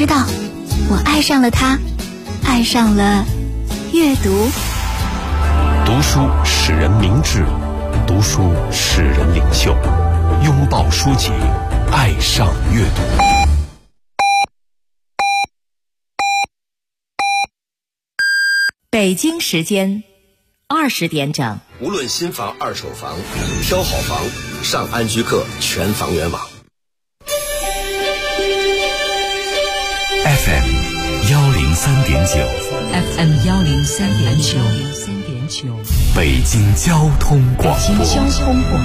知道，我爱上了它，爱上了阅读。 读书使人明智，读书使人领袖。拥抱书籍，爱上阅读。 北京时间20点整。 无论新房二手房，挑好房上安居客全房源网。 FM 103.9 FM 103.9 北京交通广播。 北京交通广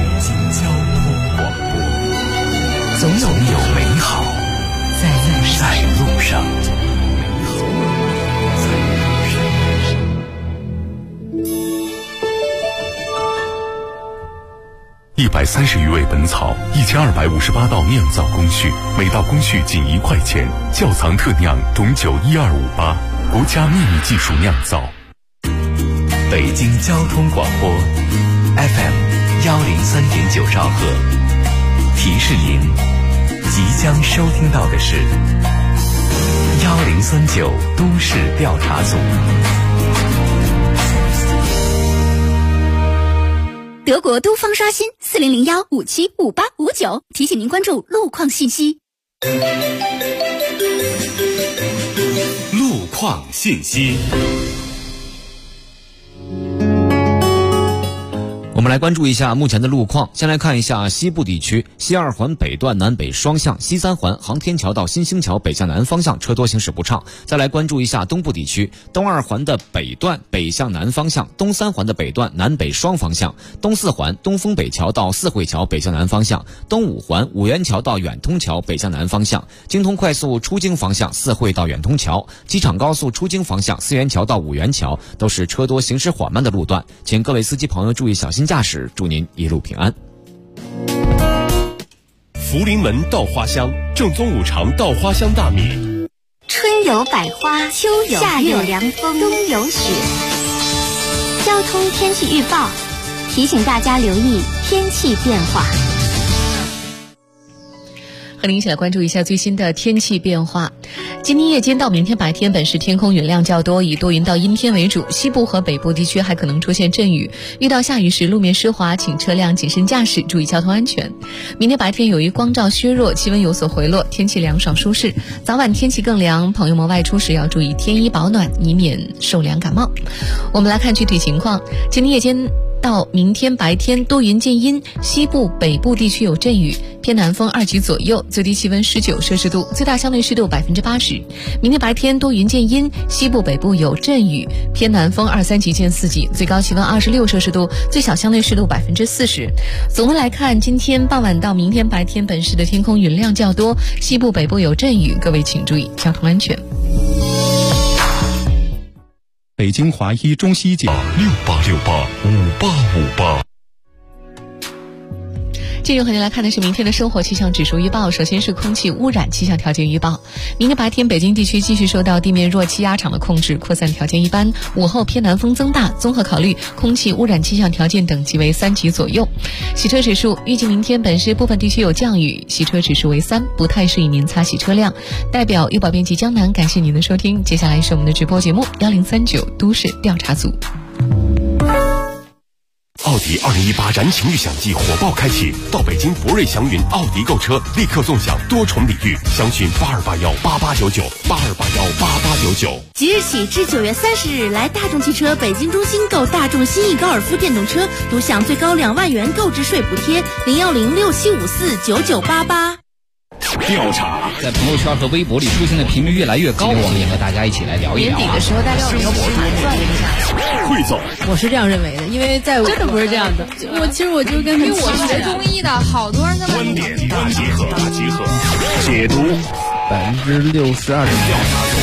播，总有美好在路上。130余味本草，1258道酿造工序，每道工序仅1块钱。窖藏特酿种酒12588，国家秘密技术酿造。北京交通广播 FM 103.9兆赫，提示您即将收听到的是1039都市调查组。 德国都方刷新4001575859，提醒您关注路况信息。 路况信息。 我们来关注一下目前的路况。先来看一下西部地区，西二环北段南北双向，西三环航天桥到新兴桥北向南方向车多行驶不畅。再来关注一下东部地区，东二环的北段北向南方向，东三环的北段南北双方向，东四环东风北桥到四惠桥北向南方向，东五环五元桥到远通桥北向南方向，京通快速出京方向四惠到远通桥，机场高速出京方向四元桥到五元桥都是车多行驶缓慢的路段，请各位司机朋友注意小心驾驶，祝您一路平安。 福临门稻花香，正宗五常稻花香大米。 春有百花，秋有夏有凉风，冬有雪。交通天气预报提醒大家留意天气变化。 和您一起来关注一下最新的天气变化。今天夜间到明天白天，本市天空云量较多，以多云到阴天为主，西部和北部地区还可能出现阵雨。遇到下雨时路面湿滑，请车辆谨慎驾驶，注意交通安全。明天白天由于光照削弱，气温有所回落，天气凉爽舒适。早晚天气更凉，朋友们外出时要注意添衣保暖，以免受凉感冒。我们来看具体情况。今天夜间到明天白天多云见阴，西部北部地区有阵雨，偏南风2级左右，最低气温19摄氏度，最大相对湿度80%。明天白天多云见阴，西部北部有阵雨，偏南风2、3级见4级，最高气温26摄氏度，最小相对湿度40%。总的来看，今天傍晚到明天白天，本市的天空云量较多，西部北部有阵雨，各位请注意交通安全。 北京华医中西检 68685858。 继续和您来看的是明天的生活气象指数预报。首先是空气污染气象条件预报。明天白天北京地区继续受到地面弱气压场的控制，扩散条件一般，午后偏南风增大，综合考虑空气污染气象条件等级为3级左右。洗车指数，预计明天本市部分地区有降雨，洗车指数为3，不太适宜您擦洗车辆。代表优保编辑江南感谢您的收听，接下来是我们的直播节目1039都市调查组。 奥迪2018燃情预享季火爆开启，到北京博瑞祥云奥迪购车，立刻纵享多重礼遇，详询82818899，82818899。 即日起至9月30日，来大众汽车北京中心购大众新翼高尔夫电动车，独享最高2万元购置税补贴，01067549988。 调查在朋友圈和微博里出现的频率越来越高，我们也和大家一起来聊一聊。 年底的时候，大家有没有盘算一下？ 汇总， 我是这样认为的，因为在我真的不是这样的。我就跟因为我学中医的，好多人在观点大集合，解读 62%的调查组。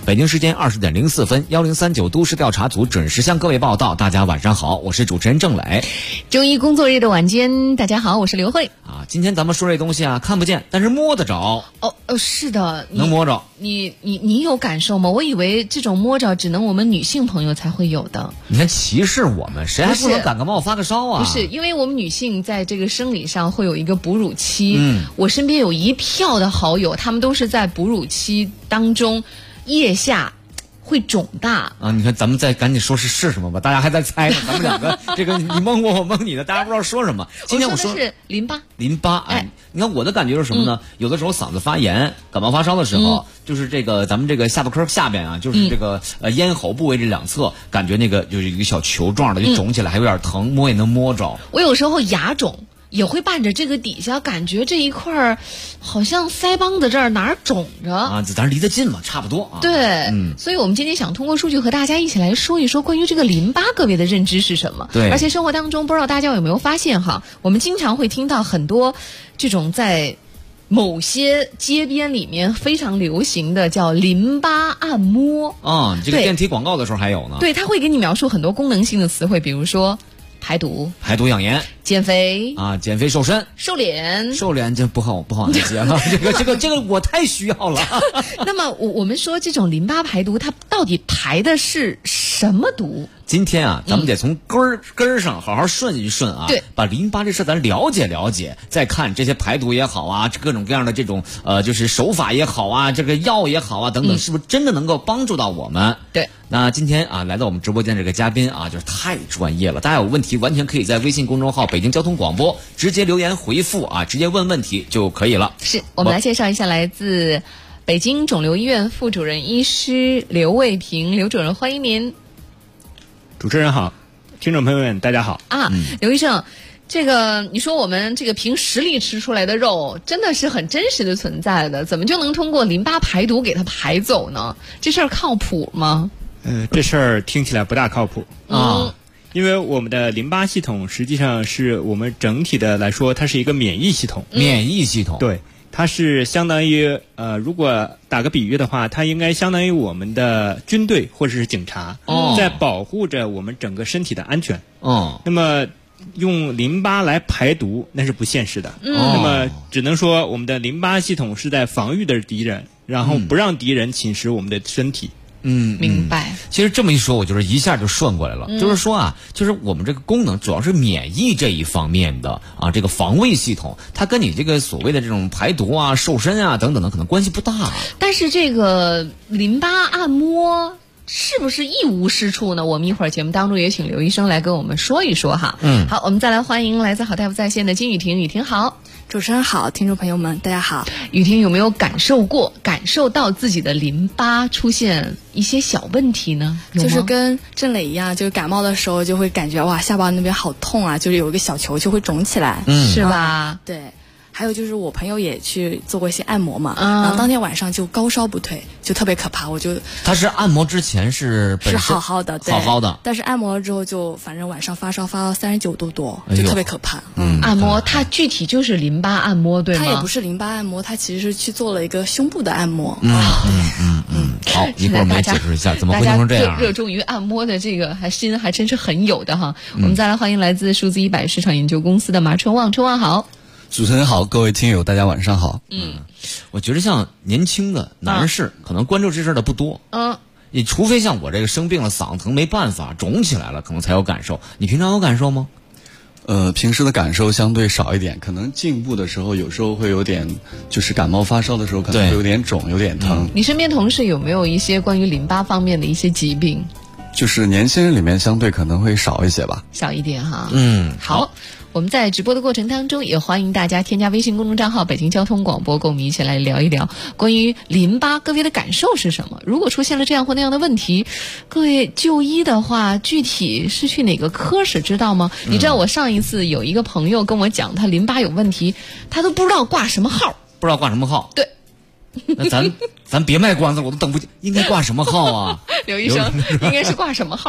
北京时间20:04，1039都市调查组准时向各位报道。大家晚上好，我是主持人郑磊。 周一工作日的晚间，大家好，我是刘慧。 今天咱们说这东西啊，看不见，但是摸得着。 是的， 能摸着。 你有感受吗？我以为这种摸着只能我们女性朋友才会有的。 你看歧视我们，谁还不能感个冒发个烧啊？ 不是，因为我们女性在这个生理上会有一个哺乳期。我身边有一票的好友，他们都是在哺乳期当中，腋下会肿大啊！你看，咱们再赶紧说是什么吧，大家还在猜呢。咱们两个这个你蒙我，我蒙你的，大家不知道说什么。今天我说的是淋巴。 淋巴，哎，你看我的感觉是什么呢？有的时候嗓子发炎、感冒发烧的时候，就是这个咱们这个下巴颏下边啊，就是这个咽喉部位这两侧，感觉那个就是一个小球状的，就肿起来，还有点疼，摸也能摸着。 我有时候牙肿也会伴着这个底下，感觉这一块儿好像腮帮子这儿哪儿肿着啊，咱离得近嘛，差不多啊。 对，所以我们今天想通过数据和大家一起来说一说关于这个淋巴，各位的认知是什么？ 对， 而且生活当中不知道大家有没有发现哈，我们经常会听到很多这种在某些街边里面非常流行的叫淋巴按摩啊，这个电梯广告的时候还有呢。 对，他会给你描述很多功能性的词汇，比如说排毒、 养颜、 减肥啊、减肥瘦身、 瘦脸这不好接了。这个我太需要了。 那么我们说这种淋巴排毒，它到底排的是什么毒？ 今天啊，咱们得从根儿上好好顺一顺啊， 对， 把淋巴这事咱了解了解，再看这些排毒也好啊，各种各样的这种就是手法也好啊，这个药也好啊等等，是不是真的能够帮助到我们？ 对。 那今天啊，来到我们直播间这个嘉宾啊，就是太专业了。大家有问题完全可以在微信公众号北京交通广播直接留言回复啊，直接问问题就可以了。 是我们来介绍一下来自北京肿瘤医院副主任医师刘卫平，刘主任，欢迎您。 主持人好，听众朋友们大家好啊，刘医生，这个你说我们这个凭实力吃出来的肉真的是很真实的存在的，怎么就能通过淋巴排毒给它排走呢？这事儿靠谱吗？ 这事儿听起来不大靠谱啊，因为我们的淋巴系统实际上是我们整体的来说，它是一个免疫系统。 免疫系统， 对，它是相当于如果打个比喻的话，它应该相当于我们的军队或者是警察，在保护着我们整个身体的安全。那么用淋巴来排毒那是不现实的。那么只能说我们的淋巴系统是在防御的敌人，然后不让敌人侵蚀我们的身体。 明白。 其实这么一说，我就是一下就顺过来了。就是说啊，就是我们这个功能主要是免疫这一方面的啊，这个防卫系统，它跟你这个所谓的这种排毒啊、瘦身啊等等的可能关系不大。 但是这个淋巴按摩是不是一无是处呢？我们一会儿节目当中也请刘医生来跟我们说一说哈。好，我们再来欢迎来自好大夫在线的金雨婷。雨婷好。 主持人好，听众朋友们大家好。 雨婷有没有感受到自己的淋巴出现一些小问题呢？ 就是跟郑磊一样，就是感冒的时候就会感觉哇下巴那边好痛啊，就是有一个小球就会肿起来， 是吧？ 对。还有就是我朋友也去做过一些按摩嘛，然后当天晚上就高烧不退，就特别可怕。 他是按摩之前是好好的， 对，好好的， 但是按摩了之后就反正晚上发烧发到39度多，就特别可怕。 按摩它具体就是淋巴按摩对吗？ 它也不是淋巴按摩，它其实是去做了一个胸部的按摩。 好，一会儿我们来解释一下怎么会弄成这样。 大家热衷于按摩的这个心还真是很有的哈。我们再来欢迎来自数字100市场研究公司的马春旺，春旺好。 主持人好，各位听友大家晚上好。 我觉得像年轻的男士可能关注这事儿的不多。你除非像我这个生病了嗓子疼没办法肿起来了，可能才有感受。你平常有感受吗？ 平时的感受相对少一点，可能进步的时候有时候会有点，就是感冒发烧的时候可能会有点肿，有点疼。 你身边同事有没有一些关于淋巴方面的一些疾病？ 就是年轻人里面相对可能会少一些吧。 少一点哈。好。我们在直播的过程当中，也欢迎大家添加微信公众账号北京交通广播，跟我们一起来聊一聊关于淋巴，各位的感受是什么？如果出现了这样或那样的问题，各位就医的话，具体是去哪个科室知道吗？你知道我上一次有一个朋友跟我讲，他淋巴有问题，他都不知道挂什么号。 不知道挂什么号？ 对。 那咱别卖关子，我都等不及。应该挂什么号啊？ 刘医生应该是挂什么号？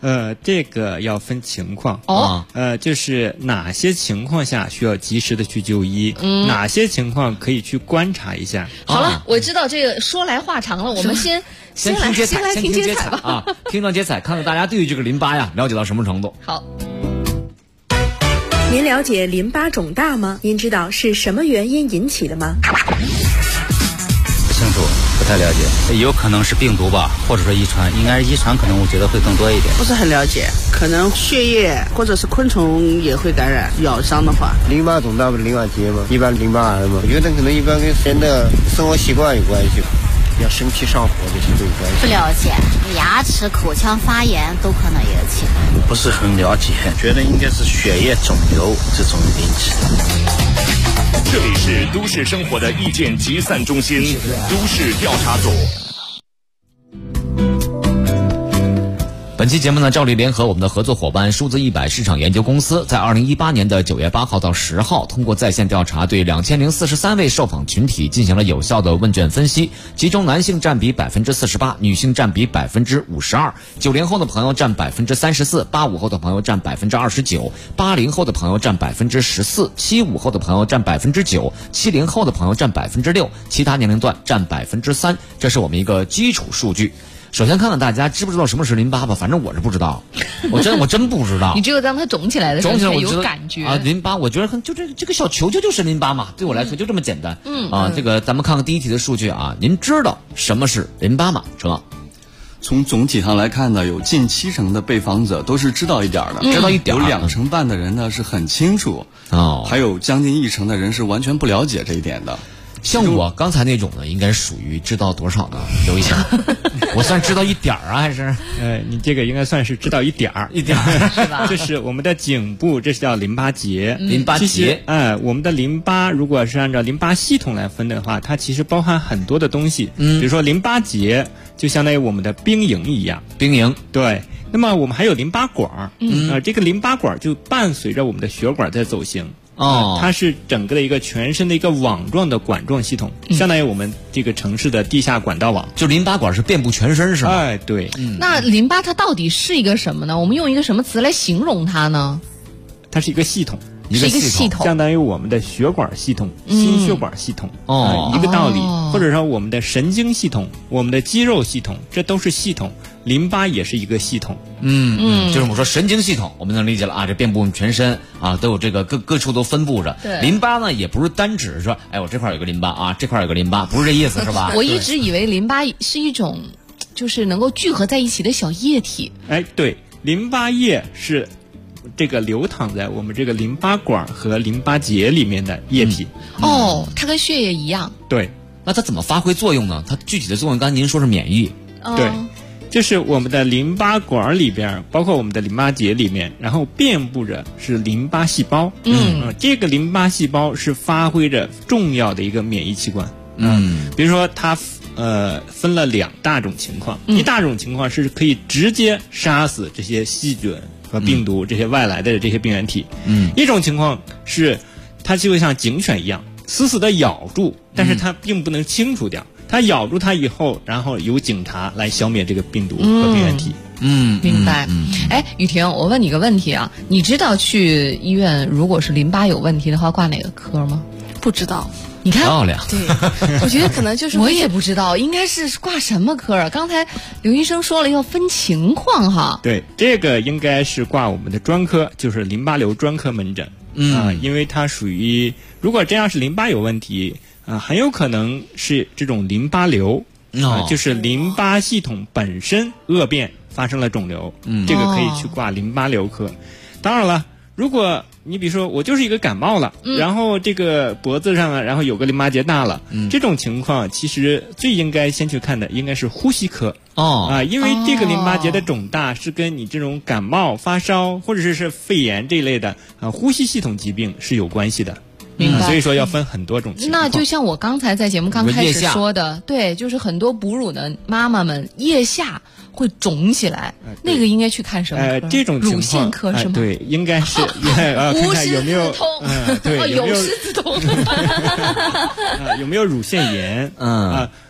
这个要分情况就是哪些情况下需要及时的去就医，哪些情况可以去观察一下。 好了，我知道这个说来话长了，我们先来听接彩吧啊，听段接彩，看看大家对于这个淋巴呀了解到什么程度。 好。 您了解淋巴肿大吗？您知道是什么原因引起的吗？ 不清楚，不太了解，有可能是病毒吧，或者说遗传，应该是遗传，可能我觉得会更多一点。 不是很了解，可能血液或者是昆虫也会感染，咬伤的话。 淋巴肿大不是淋巴结吗？一般淋巴癌嘛，我觉得可能一般跟人的生活习惯有关系吧。要生气上火这些都有关系。 不了解，牙齿、口腔发炎都可能引起的。 不是很了解，觉得应该是血液肿瘤这种引起的。 这里是都市生活的意见集散中心，都市调查组。 本期节目呢，照例联合我们的合作伙伴数字100市场研究公司，在2018年的9月8号到10号，通过在线调查，对2043位受访群体进行了有效的问卷分析，其中男性占比48%，女性占比52%，90后的朋友占34%，85后的朋友占29%，80后的朋友占14%，75后的朋友占9%，70后的朋友占6%，其他年龄段占3%，这是我们一个基础数据。首先看看大家知不知道什么是淋巴吧，反正我是不知道，我真不知道。 你只有当它肿起来的时候才有感觉啊。淋巴，我觉得就这个小球球就是淋巴嘛，对我来说就这么简单。这个咱们看看第一题的数据啊，您知道什么是淋巴吗？车。 从总体上来看呢，有近70%的被访者都是知道一点的， 知道一点， 有2成半的人呢是很清楚，还有将近1成的人是完全不了解这一点的。 像我刚才那种呢，应该属于知道多少呢？留一下，我算知道一点啊，还是？ 你这个应该算是知道一点儿， 是吧？ 这是我们的颈部，这是叫淋巴结。 淋巴结， 我们的淋巴如果是按照淋巴系统来分的话，它其实包含很多的东西。比如说淋巴结就相当于我们的兵营一样。 兵营， 对。那么我们还有淋巴管，这个淋巴管就伴随着我们的血管在走行。它是整个的一个全身的一个网状的管状系统，相当于我们这个城市的地下管道网。 就淋巴管是遍布全身是吗？ 哎，对。 那淋巴它到底是一个什么呢？我们用一个什么词来形容它呢？ 它是一个系统。 是一个系统， 相当于我们的血管系统、心血管系统，一个道理。或者说我们的神经系统、我们的肌肉系统，这都是系统。淋巴也是一个系统。 就是我们说神经系统，我们能理解了啊，这遍布全身啊，都有这个各处都分布着。淋巴呢，也不是单指说，哎，我这块有个淋巴啊，这块有个淋巴，不是这意思是吧？ 我一直以为淋巴是一种，就是能够聚合在一起的小液体。 哎，对，淋巴液是这个流淌在我们这个淋巴管和淋巴结里面的液体。 它跟血液一样。 对， 那它怎么发挥作用呢？它具体的作用，刚才您说是免疫。 对，就是我们的淋巴管里边，包括我们的淋巴结里面，然后遍布着是淋巴细胞。这个淋巴细胞是发挥着重要的一个免疫器官。比如说它分了2大种情况，一大种情况是可以直接杀死这些细菌和病毒，这些外来的这些病原体。一种情况是它就像警犬一样死死的咬住，但是它并不能清除掉，它咬住它以后，然后由警察来消灭这个病毒和病原体。 明白。雨婷，我问你个问题啊，你知道去医院如果是淋巴有问题的话挂哪个科吗？ 不知道。 你看， 漂亮。 对，我觉得可能就是我也不知道，应该是挂什么科啊？刚才刘医生说了要分情况哈。 对，这个应该是挂我们的专科，就是淋巴瘤专科门诊。因为它属于，如果这样是淋巴有问题很有可能是这种淋巴瘤就是淋巴系统本身恶变发生了肿瘤，这个可以去挂淋巴瘤科。当然了，如果你比如说我就是一个感冒了，然后这个脖子上然后有个淋巴结大了，这种情况其实最应该先去看的应该是呼吸科。因为这个淋巴结的肿大是跟你这种感冒、发烧或者是肺炎这一类的呼吸系统疾病是有关系的。 明白。 所以说要分很多种情况。 那就像我刚才在节目刚开始说的，对，就是很多哺乳的妈妈们腋下会肿起来，那个应该去看什么科？ 这种情况乳腺科是吗？ 对，应该是看看有没有对，有狮子痛， 有没有乳腺炎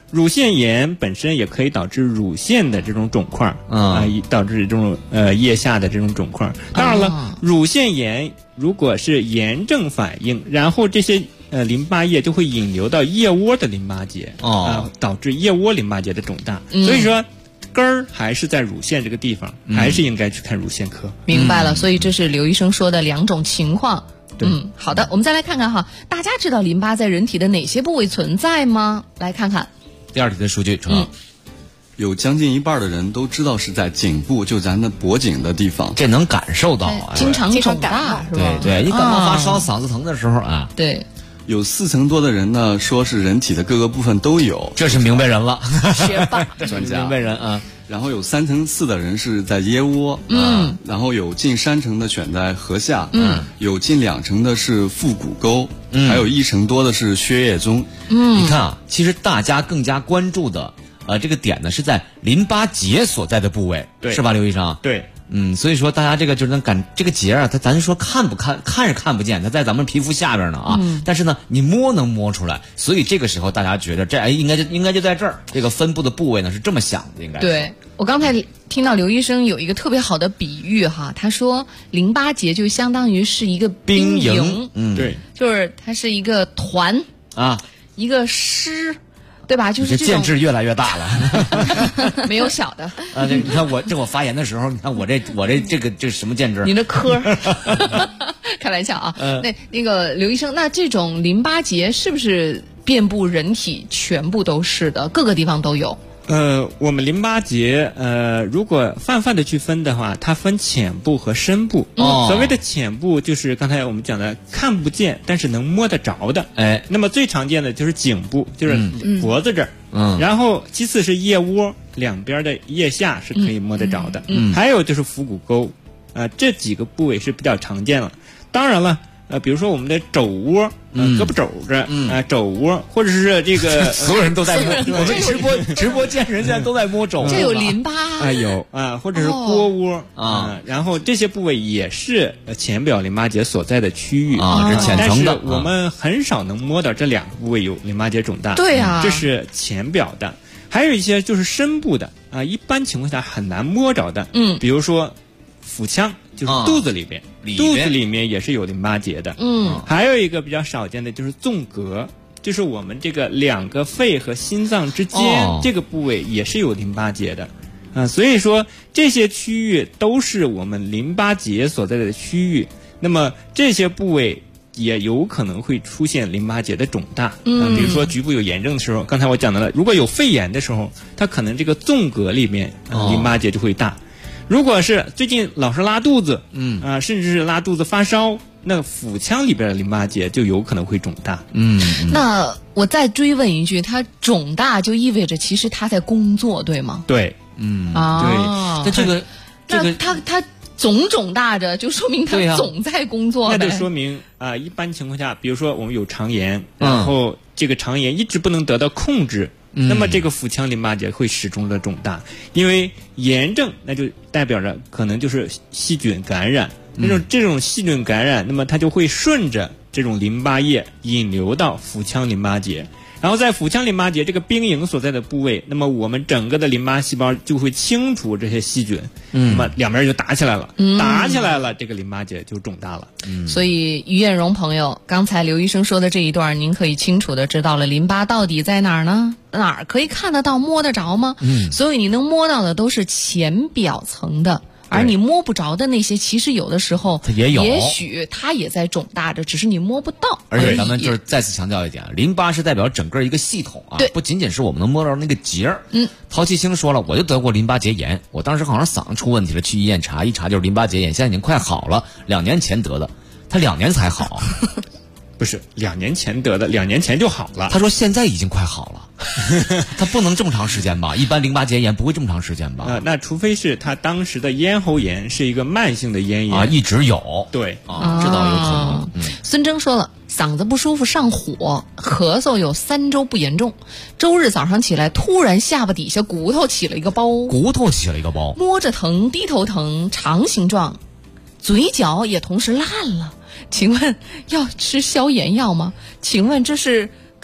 乳腺炎本身也可以导致乳腺的这种肿块导致这种腋下的这种肿块。当然了，乳腺炎如果是炎症反应，然后这些淋巴液就会引流到腋窝的淋巴结导致腋窝淋巴结的肿大。所以说根儿还是在乳腺这个地方，还是应该去看乳腺科。 明白了，所以这是刘医生说的2种情况。好的，我们再来看看哈，大家知道淋巴在人体的哪些部位存在吗？来看看第2题的数据， 有将近1半的人都知道是在颈部，就咱的脖颈的地方， 这能感受到啊， 经常肿大是吧？ 对，你感冒发烧、嗓子疼的时候啊， 对。 有40%多的人呢，说是人体的各个部分都有， 这是明白人了， 学霸， 专家，明白人啊。 然后有3%-4%的人是在腋窝，然后有近3%的选在颌下，有近2%的是腹股沟，还有1%多的是血液中。 你看啊，其实大家更加关注的这个点呢是在淋巴结所在的部位，是吧，刘医生？ 对。 所以说大家这个就能感这个结啊，咱说看是看不见，它在咱们皮肤下边呢啊，但是呢你摸能摸出来，所以这个时候大家觉得这应该就在这儿，这个分布的部位呢是这么想的，应该是。 对，我刚才听到刘医生有一个特别好的比喻哈，他说淋巴结就相当于是一个兵营， 对， 就是它是一个团啊， 一个师。对吧？就是这建制越来越大了， 没有小的啊！你看我发言的时候，你看我这什么建制？ 你的科，开玩笑啊！那个刘医生，那这种淋巴结是不是遍布人体全部都是的，各个地方都有？ 我们淋巴结如果泛的去分的话，它分浅部和深部。所谓的浅部就是刚才我们讲的看不见但是能摸得着的。那么最常见的就是颈部，就是脖子这儿。然后其次是腋窝两边的腋下是可以摸得着的。还有就是腹股沟，这几个部位是比较常见了。当然了。比如说我们的肘窝，胳膊肘子，肘窝，或者是这个所有人都在摸。我们直播间人现在都在摸肘窝。 这有淋巴有或者是腘窝然后这些部位也是浅表淋巴结所在的区域这浅层的。 但是我们很少能摸到这2个部位有淋巴结肿大。 对啊， 这是浅表的。还有一些就是深部的一般情况下很难摸着的。比如说腹腔，就是肚子里边。肚子里面也是有淋巴结的。还有一个比较少见的就是纵隔，就是我们这个2个肺和心脏之间这个部位也是有淋巴结的。所以说这些区域都是我们淋巴结所在的区域。那么这些部位也有可能会出现淋巴结的肿大。比如说局部有炎症的时候，刚才我讲到了，如果有肺炎的时候，它可能这个纵隔里面淋巴结就会大。如果是最近老是拉肚子，甚至是拉肚子发烧，那腹腔里边的淋巴结就有可能会肿大。 那我再追问一句，它肿大就意味着其实它在工作，对吗？ 对， 对。 那这个它总肿大着，就说明它总在工作呗。 那就说明一般情况下，比如说我们有肠炎，然后这个肠炎一直不能得到控制。那么这个腹腔淋巴结会始终的肿大，因为炎症那就代表着可能就是细菌感染，这种细菌感染，那么它就会顺着这种淋巴液引流到腹腔淋巴结，然后在腹腔淋巴结这个兵营所在的部位，那么我们整个的淋巴细胞就会清除这些细菌，那么两边就打起来了，打起来了，这个淋巴结就肿大了。 所以于艳荣朋友，刚才刘医生说的这一段，您可以清楚的知道了淋巴到底在哪儿呢？哪儿可以看得到摸得着吗？所以你能摸到的都是浅表层的，而你摸不着的那些，其实有的时候它也有， 也许它也在肿大着，只是你摸不到。 而且咱们就是再次强调一点，淋巴是代表整个一个系统啊，不仅仅是我们能摸到那个结儿。陶其清说了，我就得过淋巴结炎，我当时好像嗓子出问题了，去医院查，一查就是淋巴结炎，现在已经快好了，2年前得的，他2年才好。 不是2年前得的，2年前就好了。 他说现在已经快好了，他不能这么长时间吧？一般淋巴结炎不会这么长时间吧？ 那除非是他当时的咽喉炎是一个慢性的咽炎一直有。 对这倒有可能。 孙征说了，嗓子不舒服上火，咳嗽有3周不严重，周日早上起来突然下巴底下骨头起了一个包，摸着疼，低头疼，肠形状，嘴角也同时烂了。请问要吃消炎药吗？请问这是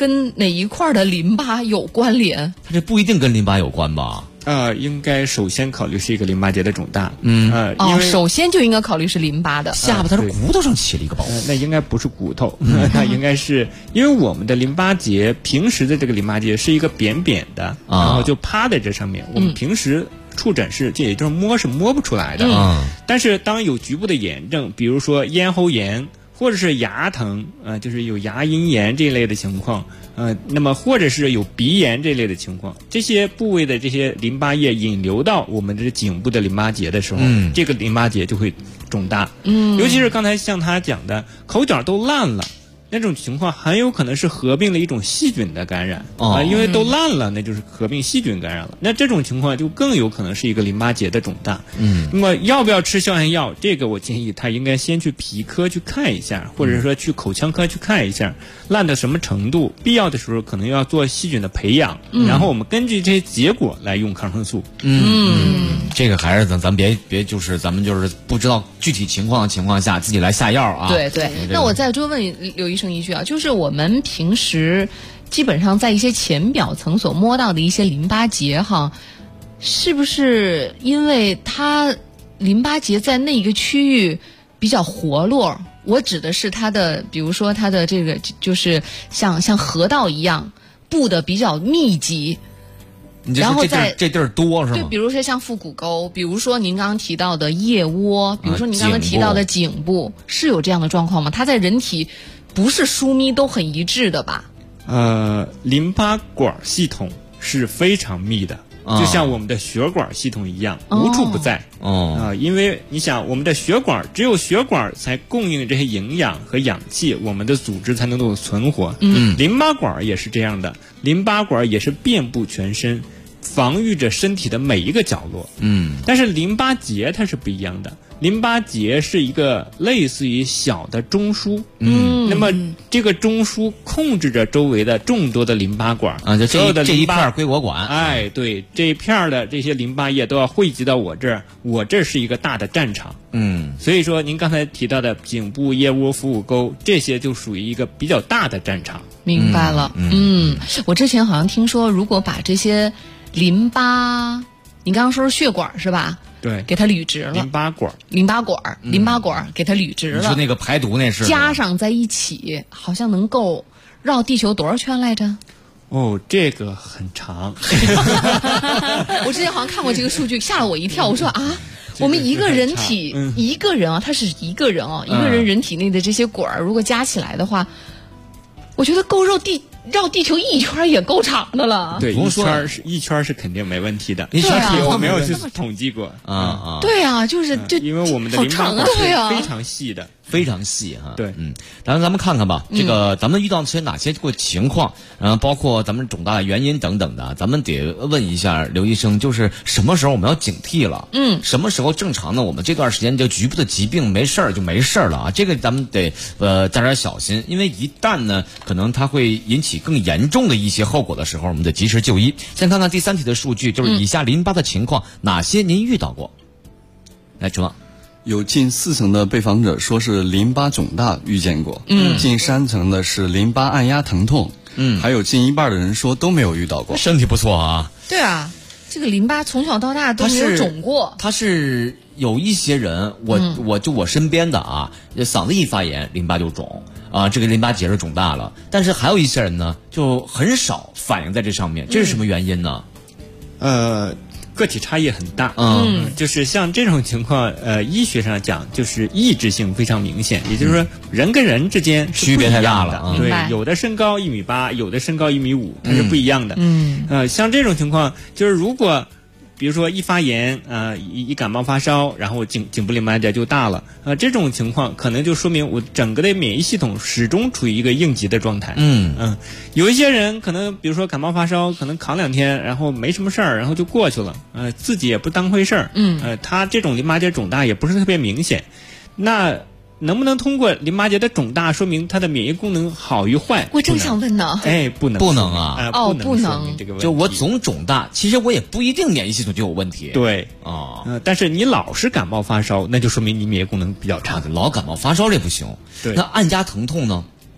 跟哪一块的淋巴有关联？ 它这不一定跟淋巴有关吧？ 应该首先考虑是一个淋巴结的肿大。 首先就应该考虑是淋巴的。 下巴它是骨头上起了一个包， 那应该不是骨头，那应该是因为我们的淋巴结平时的这个淋巴结是一个扁扁的，然后就趴在这上面。我们平时触诊是，这也就是摸不出来的。但是当有局部的炎症，比如说咽喉炎或者是牙疼，就是有牙龈炎这类的情况。那么或者是有鼻炎这类的情况，这些部位的这些淋巴液引流到我们的颈部的淋巴结的时候，这个淋巴结就会肿大。尤其是刚才像他讲的，口角都烂了。那种情况很有可能是合并了一种细菌的感染因为都烂了，那就是合并细菌感染了。那这种情况就更有可能是一个淋巴结的肿大。那么要不要吃消炎药？这个我建议他应该先去皮科去看一下，或者说去口腔科去看一下，烂到什么程度，必要的时候可能要做细菌的培养，然后我们根据这些结果来用抗生素。 这个还是咱别就是咱们就是不知道具体情况的情况下自己来下药啊。 对，那我再多问刘医生一句啊，就是我们平时基本上在一些浅表层所摸到的一些淋巴结哈，是不是因为它淋巴结在那个区域比较活络？我指的是它的，比如说它的这个就是像河道一样布的比较密集。然后这地儿多是吗？ 就比如说像腹股沟，比如说您刚刚提到的腋窝，比如说您刚刚提到的颈部，是有这样的状况吗？它在人体不是疏密都很一致的吧？ 淋巴管系统是非常密的，就像我们的血管系统一样，无处不在。因为你想，我们的血管只有血管才供应这些营养和氧气，我们的组织才能够存活。淋巴管也是这样的，淋巴管也是遍布全身，防御着身体的每一个角落。但是淋巴结它是不一样的，淋巴结是一个类似于小的中枢。那么这个中枢控制着周围的众多的淋巴管就这一片归我管。 对，这一片的这些淋巴液都要汇集到我这儿，我这是一个大的战场。所以说您刚才提到的颈部、腋窝、腹股沟，这些就属于一个比较大的战场。 明白了。我之前好像听说，如果把这些淋巴，你刚刚说是血管是吧？ 对， 给它捋直了。淋巴管给它捋直了。 你说那个排毒那是？ 加上在一起，好像能够绕地球多少圈来着？ 这个很长。 我之前好像看过这个数据，吓了我一跳。我说我们一个人体一个人他是一个人一个人人体内的这些管如果加起来的话，我觉得够绕地球一圈也够长的了。 对，一圈是肯定没问题的。 一圈我没有去统计过。 对啊，就因为我们的淋巴管是非常细的。 非常细哈。 对， 咱们看看吧，这个咱们遇到些哪些情况，包括咱们肿大的原因等等的，咱们得问一下刘医生，就是什么时候我们要警惕了？什么时候正常呢？我们这段时间就局部的疾病没事儿就没事儿了啊，这个咱们得加点小心，因为一旦呢，可能它会引起更严重的一些后果的时候，我们得及时就医。先看看第3题的数据，就是以下淋巴的情况，哪些您遇到过？来，陈望。 有近40%的被访者说是淋巴肿大遇见过，近30%的是淋巴按压疼痛，还有近一半的人说都没有遇到过。 身体不错啊。 对啊，这个淋巴从小到大都没有肿过。 它是有一些人，我身边的啊，嗓子一发炎，淋巴就肿啊，这个淋巴结是肿大了。但是还有一些人呢，就很少反映在这上面，这是什么原因呢？ 个体差异很大，就是像这种情况，医学上讲就是异质性非常明显，也就是说人跟人之间是区别太大了。 对，有的身高1.8米，有的身高1.5米，它是不一样的。像这种情况，就是如果比如说一发炎一感冒发烧，然后颈部淋巴结就大了这种情况可能就说明我整个的免疫系统始终处于一个应急的状态。有一些人可能比如说感冒发烧，可能扛2天，然后没什么事儿，然后就过去了，自己也不当回事儿。他这种淋巴结肿大也不是特别明显，那能不能通过淋巴结的肿大说明它的免疫功能好与坏？ 我正想问呢。 不能啊！ 不能这个问题。 就我总肿大，其实我也不一定免疫系统就有问题。 对但是你老是感冒发烧，那就说明你免疫功能比较差。 老感冒发烧这不行。 对， 那按压疼痛呢？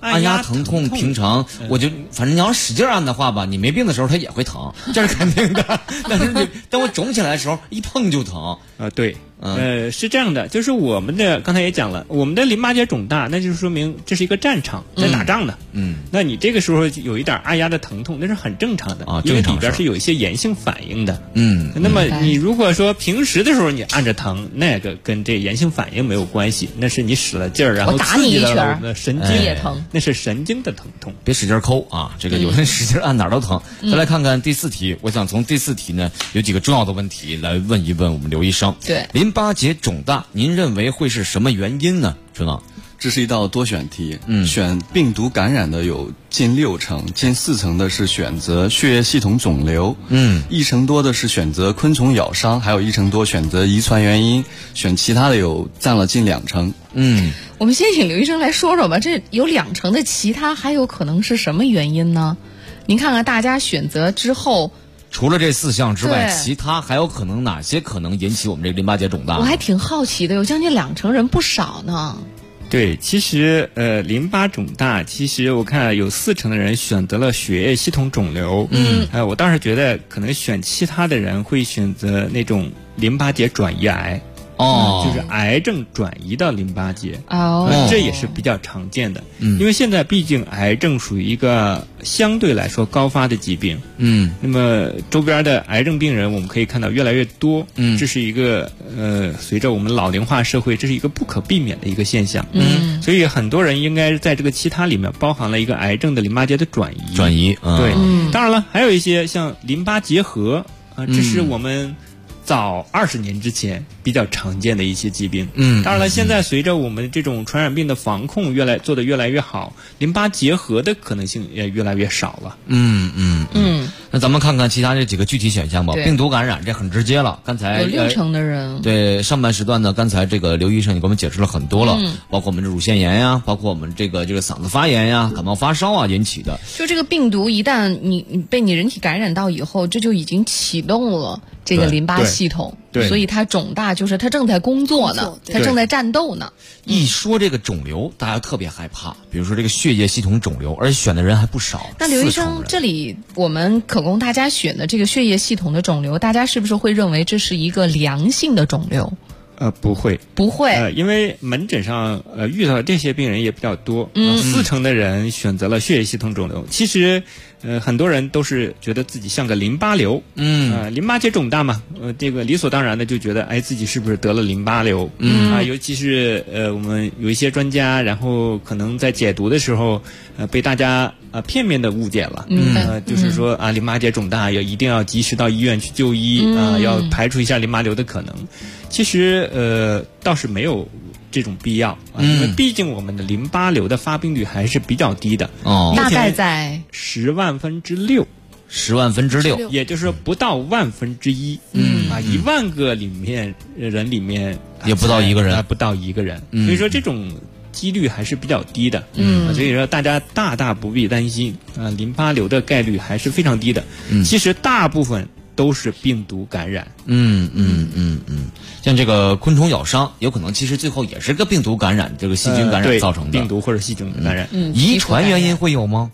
按压疼痛平常我就反正你要使劲按的话吧，你没病的时候它也会疼，这是肯定的。但是当我肿起来的时候，一碰就疼。 对。是这样的，就是我们的刚才也讲了，我们的淋巴结肿大，那就是说明这是一个战场，在打仗的。那你这个时候有一点按压的疼痛，那是很正常的，因为里边是有一些炎性反应的。那么你如果说平时的时候你按着疼，那个跟这炎性反应没有关系，那是你使了劲儿，然后刺激到了我们的神经也疼，那是神经的疼痛。 别使劲抠啊，这个有人使劲按哪儿都疼。再来看看第4题，我想从第4题呢有几个重要的问题来问一问我们刘医生。 对， 淋巴结肿大，您认为会是什么原因呢？是吗？ 这是一道多选题，选病毒感染的有近6成，近4成的是选择血液系统肿瘤，1成多的是选择昆虫咬伤，还有1成多选择遗传原因，选其他的占了近2成。 我们先请刘医生来说说吧，这有2成的其他还有可能是什么原因呢？您看看大家选择之后， 除了这4项之外，其他还有可能哪些可能引起我们这个淋巴结肿大？ 我还挺好奇的，有将近2成人，不少呢。 对，其实淋巴肿大，其实我看有4成的人选择了血液系统肿瘤。我倒是觉得可能选其他的人会选择那种淋巴结转移癌。就是癌症转移到淋巴结，这也是比较常见的。因为现在毕竟癌症属于一个相对来说高发的疾病。那么周边的癌症病人我们可以看到越来越多。这是一个随着我们老龄化社会，这是一个不可避免的一个现象。所以很多人应该在这个其他里面包含了一个癌症的淋巴结的转移。对，当然了，还有一些像淋巴结核这是我们早20年之前比较常见的一些疾病。当然了，现在随着我们这种传染病的防控做得越来越好，淋巴结核的可能性也越来越少了。 那咱们看看其他这几个具体选项吧。病毒感染这很直接了，刚才有6成的人。 对，上半时段呢，刚才这个刘医生你给我们解释了很多了，包括我们的乳腺炎呀，包括我们这个嗓子发炎呀、感冒发烧啊引起的。 就这个病毒一旦你被你人体感染到以后，这就已经启动了这个淋巴系统。所以它肿大，就是它正在工作呢，它正在战斗呢。 一说这个肿瘤，大家特别害怕，比如说这个血液系统肿瘤，而且选的人还不少。 那刘医生，这里我们可供大家选的这个血液系统的肿瘤，大家是不是会认为这是一个良性的肿瘤？ 不会，因为门诊上遇到这些病人也比较多，4成的人选择了血液系统肿瘤。其实很多人都是觉得自己像个淋巴瘤，淋巴结肿大嘛，这个理所当然的就觉得自己是不是得了淋巴瘤，尤其是我们有一些专家，然后可能在解读的时候被大家片面的误解了，就是说淋巴结肿大一定要及时到医院去就医要排除一下淋巴瘤的可能。其实倒是没有这种必要因为毕竟我们的淋巴瘤的发病率还是比较低的， 大概在 10万分之6 ，10万分之6， 也就是不到1万分之1。1万个人里面也不到1个人， 不到1个人。所以说这种几率还是比较低的。所以说大家大不必担心淋巴瘤的概率还是非常低的。其实大部分都是病毒感染。 像这个昆虫咬伤，有可能其实最后也是个病毒感染，这个细菌感染造成的。 病毒或者细菌感染。 遗传原因会有吗？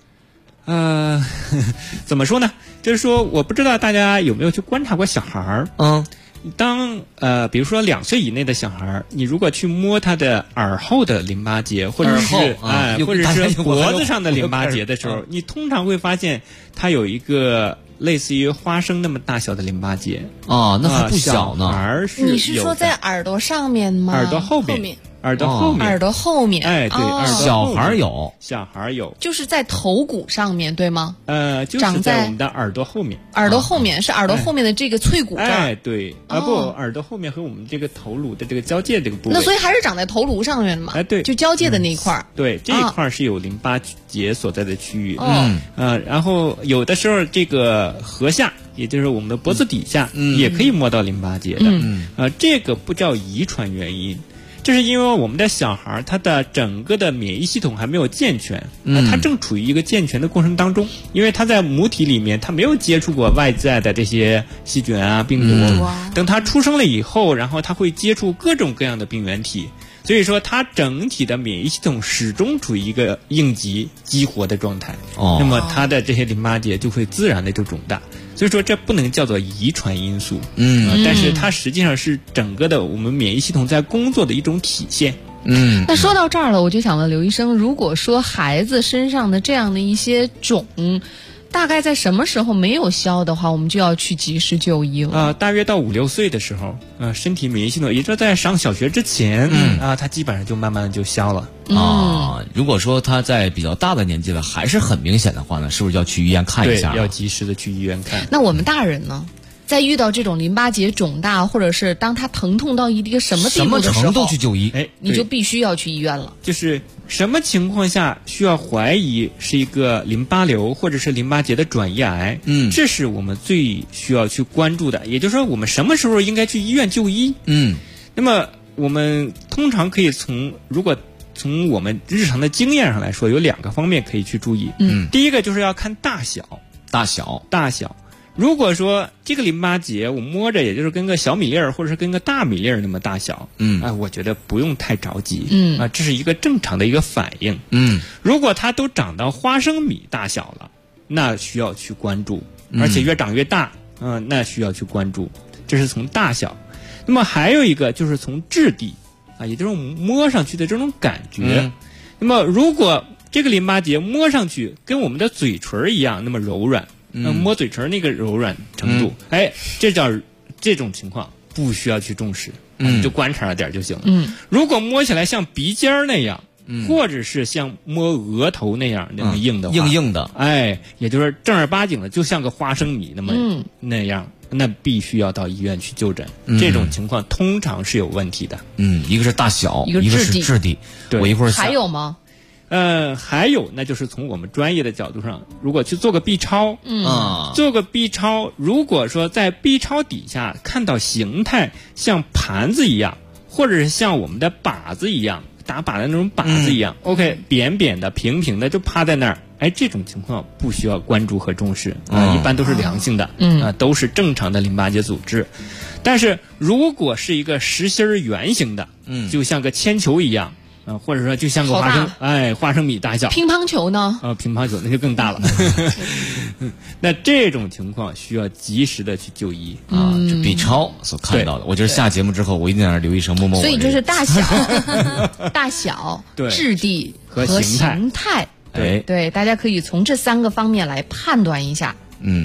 怎么说呢？就是说，我不知道大家有没有去观察过小孩儿。当比如说2岁以内的小孩，你如果去摸他的耳后的淋巴结，或者是或者是脖子上的淋巴结的时候，你通常会发现它有一个类似于花生那么大小的淋巴结。 那还不小呢。 你是说在耳朵上面吗？ 耳朵后面。耳朵后面， 对，小孩有， 就是在头骨上面，对吗？ 就是在我们的耳朵后面。 耳朵后面是耳朵后面的这个脆骨这儿。 对，不，耳朵后面和我们这个头颅的这个交界这个部位。 那所以还是长在头颅上面嘛？ 对， 就交界的那一块儿。 对，这一块是有淋巴结所在的区域。然后有的时候这个颌下，也就是我们的脖子底下，也可以摸到淋巴结的。这个不叫遗传原因。这是因为我们的小孩他的整个的免疫系统还没有健全，他正处于一个健全的过程当中，因为他在母体里面他没有接触过外在的这些细菌病毒，等他出生了以后，然后他会接触各种各样的病原体， 所以说它整体的免疫系统始终处于一个应急激活的状态。那么它的这些淋巴结就会自然的就肿大。所以说这不能叫做遗传因素，但是它实际上是整个的我们免疫系统在工作的一种体现。 那说到这儿了，我就想问刘医生，如果说孩子身上的这样的一些肿，大概在什么时候没有消的话，我们就要去及时就医了？ 大约到5、6岁的时候，身体免疫系统，也就是在上小学之前，它基本上就慢慢的就消了。 如果说他在比较大的年纪了，还是很明显的话呢，是不是要去医院看一下？ 对，要及时的去医院看。 那我们大人呢？在遇到这种淋巴结肿大，或者是当它疼痛到一个什么地步的时候， 什么程度去就医？ 你就必须要去医院了。 就是什么情况下需要怀疑是一个淋巴瘤或者是淋巴结的转移癌？这是我们最需要去关注的。也就是说，我们什么时候应该去医院就医？那么我们通常可以如果从我们日常的经验上来说，有2个方面可以去注意。第一个就是要看大小。如果说这个淋巴结我摸着也就是跟个小米粒儿或者是跟个大米粒儿那么大小，我觉得不用太着急，这是一个正常的一个反应。如果它都长到花生米大小了，那需要去关注，而且越长越大，那需要去关注。这是从大小。那么还有一个就是从质地，也就是摸上去的这种感觉。那么如果这个淋巴结摸上去跟我们的嘴唇一样那么柔软，摸嘴唇那个柔软程度，这种情况不需要去重视，就观察点就行了。如果摸起来像鼻尖那样，或者是像摸额头那样那么硬的话， 硬的， 也就是正儿八经的，就像个花生米那样，那必须要到医院去就诊。这种情况通常是有问题的。 一个是大小，一个是质地。 对， 我一会儿还有吗？ 还有，那就是从我们专业的角度上，如果去做个 B 超，做个 B 超，如果说在 B 超底下看到形态像盘子一样，或者是像我们的靶子一样，打靶的那种靶子一样，OK， 扁扁的、平平的就趴在那儿，这种情况不需要关注和重视，一般都是良性的，都是正常的淋巴结组织。但是如果是一个实心圆形的，就像个铅球一样。或者说就像个花生米大小。 乒乓球呢？ 乒乓球那就更大了。那这种情况需要及时的去就医这 B 超所看到的。我就是下节目之后，我一定让刘医生摸摸我。 所以就是大小、质地和形态。对，大家可以从这3个方面来判断一下。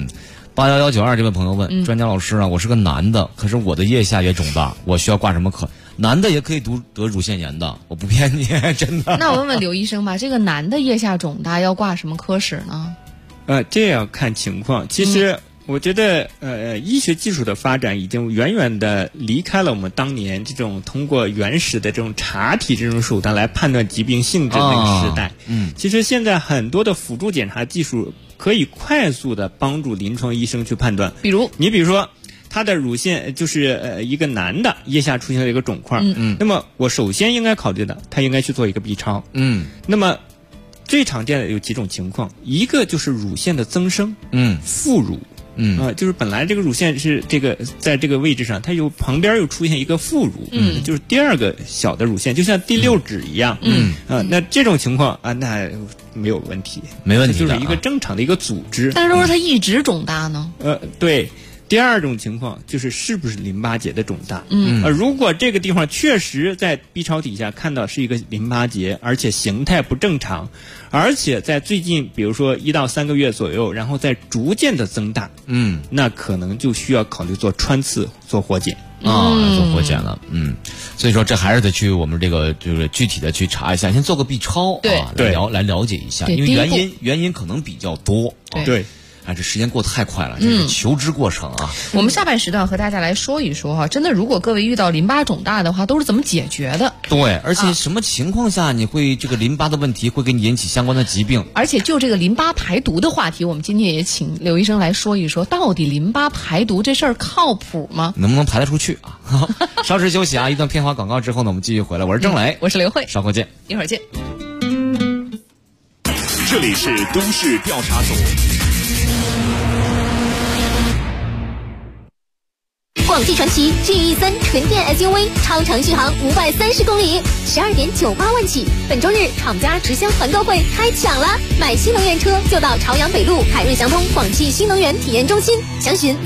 81192这位朋友问，专家老师啊，我是个男的，可是我的腋下也肿大，我需要挂什么科？男的也可以得乳腺炎的，我不骗你，真的。 那我问问刘医生吧，这个男的腋下肿大要挂什么科室呢？ 这要看情况。其实我觉得，医学技术的发展已经远远的离开了我们当年这种通过原始的这种查体这种手段来判断疾病性质那个时代。其实现在很多的辅助检查技术可以快速的帮助临床医生去判断。比如说。他的乳腺就是一个男的腋下出现了一个肿块，那么我首先应该考虑的，他应该去做一个 B 超，那么最常见的有几种情况，一个就是乳腺的增生，副乳，就是本来这个乳腺是在这个位置上，它旁边又出现一个副乳，就是第2个小的乳腺，就像第6指一样，那这种情况那没有问题，就是一个正常的一个组织。 但是如果它一直肿大呢？ 对。第2种情况就是是不是淋巴结的肿大。如果这个地方确实在 B 超底下看到是一个淋巴结，而且形态不正常，而且在最近比如说1到3个月左右，然后再逐渐的增大，那可能就需要考虑做穿刺、做活检。 做活检了。所以说这还是得去我们这个就是具体的去查一下，先做个 B 超，来了解一下，因为原因可能比较多。 对。 这时间过得太快了，真是求知过程啊！ 我们下半时段和大家来说一说哈，真的，如果各位遇到淋巴肿大的话，都是怎么解决的？ 对，而且什么情况下你会这个淋巴的问题会给你引起相关的疾病？ 而且就这个淋巴排毒的话题，我们今天也请刘医生来说一说，到底淋巴排毒这事儿靠谱吗？ 能不能排得出去啊？稍事休息一段片花广告之后呢，我们继续回来。我是郑磊， 我是刘慧， 稍后见， 一会儿见。 这里是都市调查组。 广汽传祺 GE3 纯电 SUV 超长续航530公里，12.98万起。本周日厂家直销团购会开抢了，买新能源车就到朝阳北路凯瑞祥通广汽新能源体验中心，详询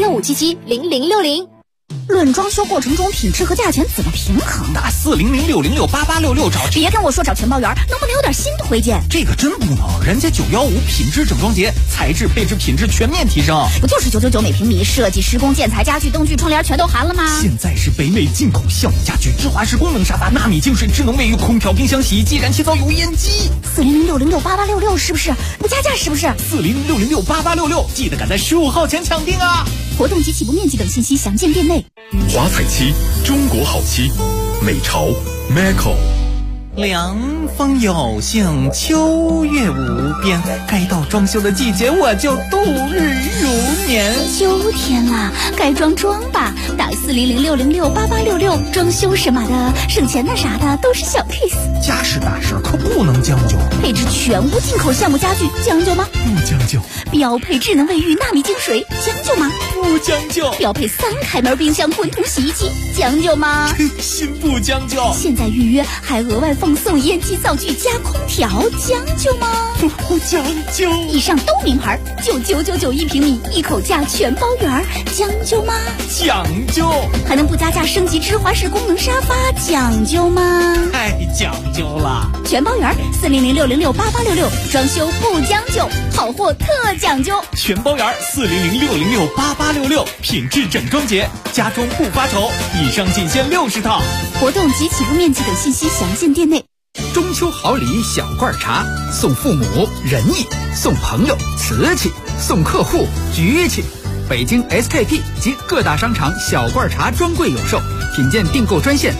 65770060。 论装修过程中品质和价钱怎么平衡？ 打4006068866找。 别跟我说找全包员，能不能有点新推荐？ 这个真不能，人家915品质整装节，材质配置品质全面提升。 不就是999每平米，设计施工建材家具灯具窗帘全都含了吗？ 现在是北美进口橡木家具、芝华士功能沙发、纳米净水、智能卫浴、空调、冰箱、洗衣机、燃气灶、油烟机。 4006068866是不是？不加价是不是 ？4006068866，记得赶在15号前抢定啊！ 活动及起步面积等信息详见店内。 华彩漆，中国好漆，美潮 Maco。 凉风有幸，秋月无边，该到装修的季节，我就度日如年。 秋天了，该装吧，打4006068866，装修什么的，省钱的啥的都是小 case。 家事大事可不能将就， 配置全屋进口橡木家具，将就吗？ 不将就。 标配智能卫浴、纳米净水，将就吗？ 不将就。 标配3开门冰箱、滚筒洗衣机，将就吗？ 心不将就。 现在预约还额外奉送烟机灶具加空调，将就吗？ 不将就。 以上都名牌，99991平米，一口价全包圆，将就吗？ 讲究。 还能不加价升级芝华士功能沙发，讲究吗？ 太讲究了。 全包圆，4006068866，装修不将就，好货特讲究。 全包圆，4006068866，品质整装节，家装不发愁。以上仅限60套。 活动及起步面积等信息详见店内。 中秋好礼小罐茶，送父母仁义，送朋友瓷器，送客户局气。北京 SKP 及各大商场小罐茶专柜有售，品鉴订购专线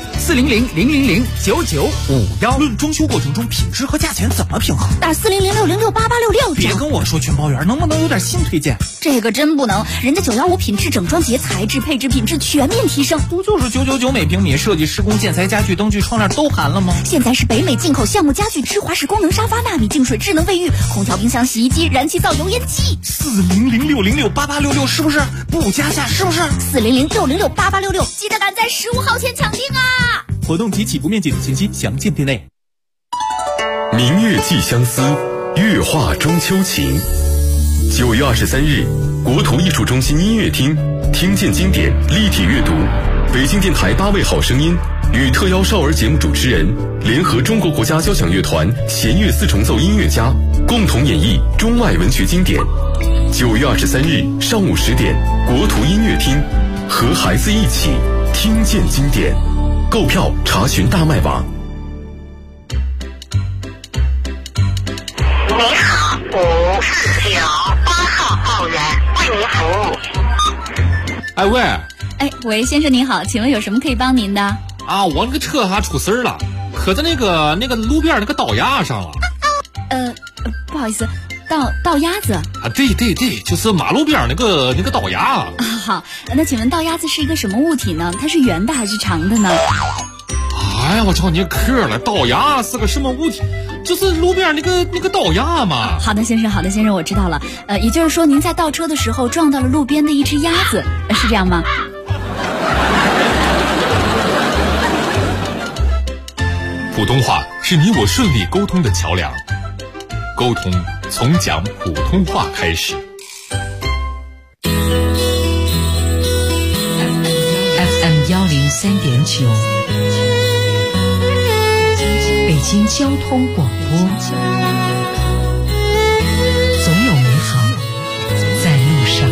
40000009951。 论装修过程中品质和价钱怎么平衡？ 打4006068866。 别跟我说全包圆，能不能有点新推荐？ 这个真不能，人家915品质整装节，材质配置品质全面提升。 不就是999每平米，设计施工建材家具灯具窗帘都含了吗？ 现在是北美进口橡木家具、芝华士功能沙发、纳米净水、智能卫浴、空调、冰箱、洗衣机、燃气灶、油烟机。 40006068866是不是？不加价是不是 ？40006068866，记得赶在15号前抢定啊！ 活动及起步面积等信息详见店内。 明月寄相思，月画中秋情。9月23日，国土艺术中心音乐厅，听见经典立体阅读，北京电台8位好声音与特邀少儿节目主持人联合中国国家交响乐团弦乐4重奏音乐家，共同演绎中外文学经典。9月23日上午10点，国土音乐厅，和孩子一起听见经典。购票查询大麦网。 你好，549，8号报员为您服务。 哎喂， 喂，先生您好，请问有什么可以帮您的？ 啊，我那个车还出事了，磕在那个路边那个道牙上了。 不好意思，道鸭子啊？ 对，就是马路边那个道牙啊。 好，那请问道鸭子是一个什么物体呢？它是圆的还是长的呢？ 哎呀，我瞧你磕了，道牙是个什么物体？就是路边那个道牙嘛。 好的，先生，我知道了。也就是说您在倒车的时候撞到了路边的一只鸭子，是这样吗？ 普通话是你我顺利沟通的桥梁，沟通从讲普通话开始。 FM 103.9，北京交通广播，总有美好在路上。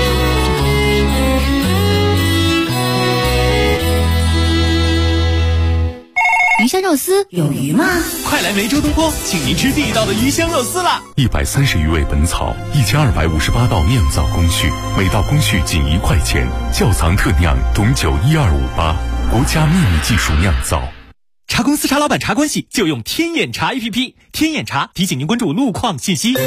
鱼香肉丝有鱼吗？ 快来梅州东坡，请您吃地道的鱼香肉丝啦 ！130余味本草，1258道酿造工序，每道工序仅1块钱，窖藏特酿董酒12588，国家秘密技术酿造。 茶公司茶老板茶关系就用天眼茶 APP， 天眼茶提醒您关注路况信息。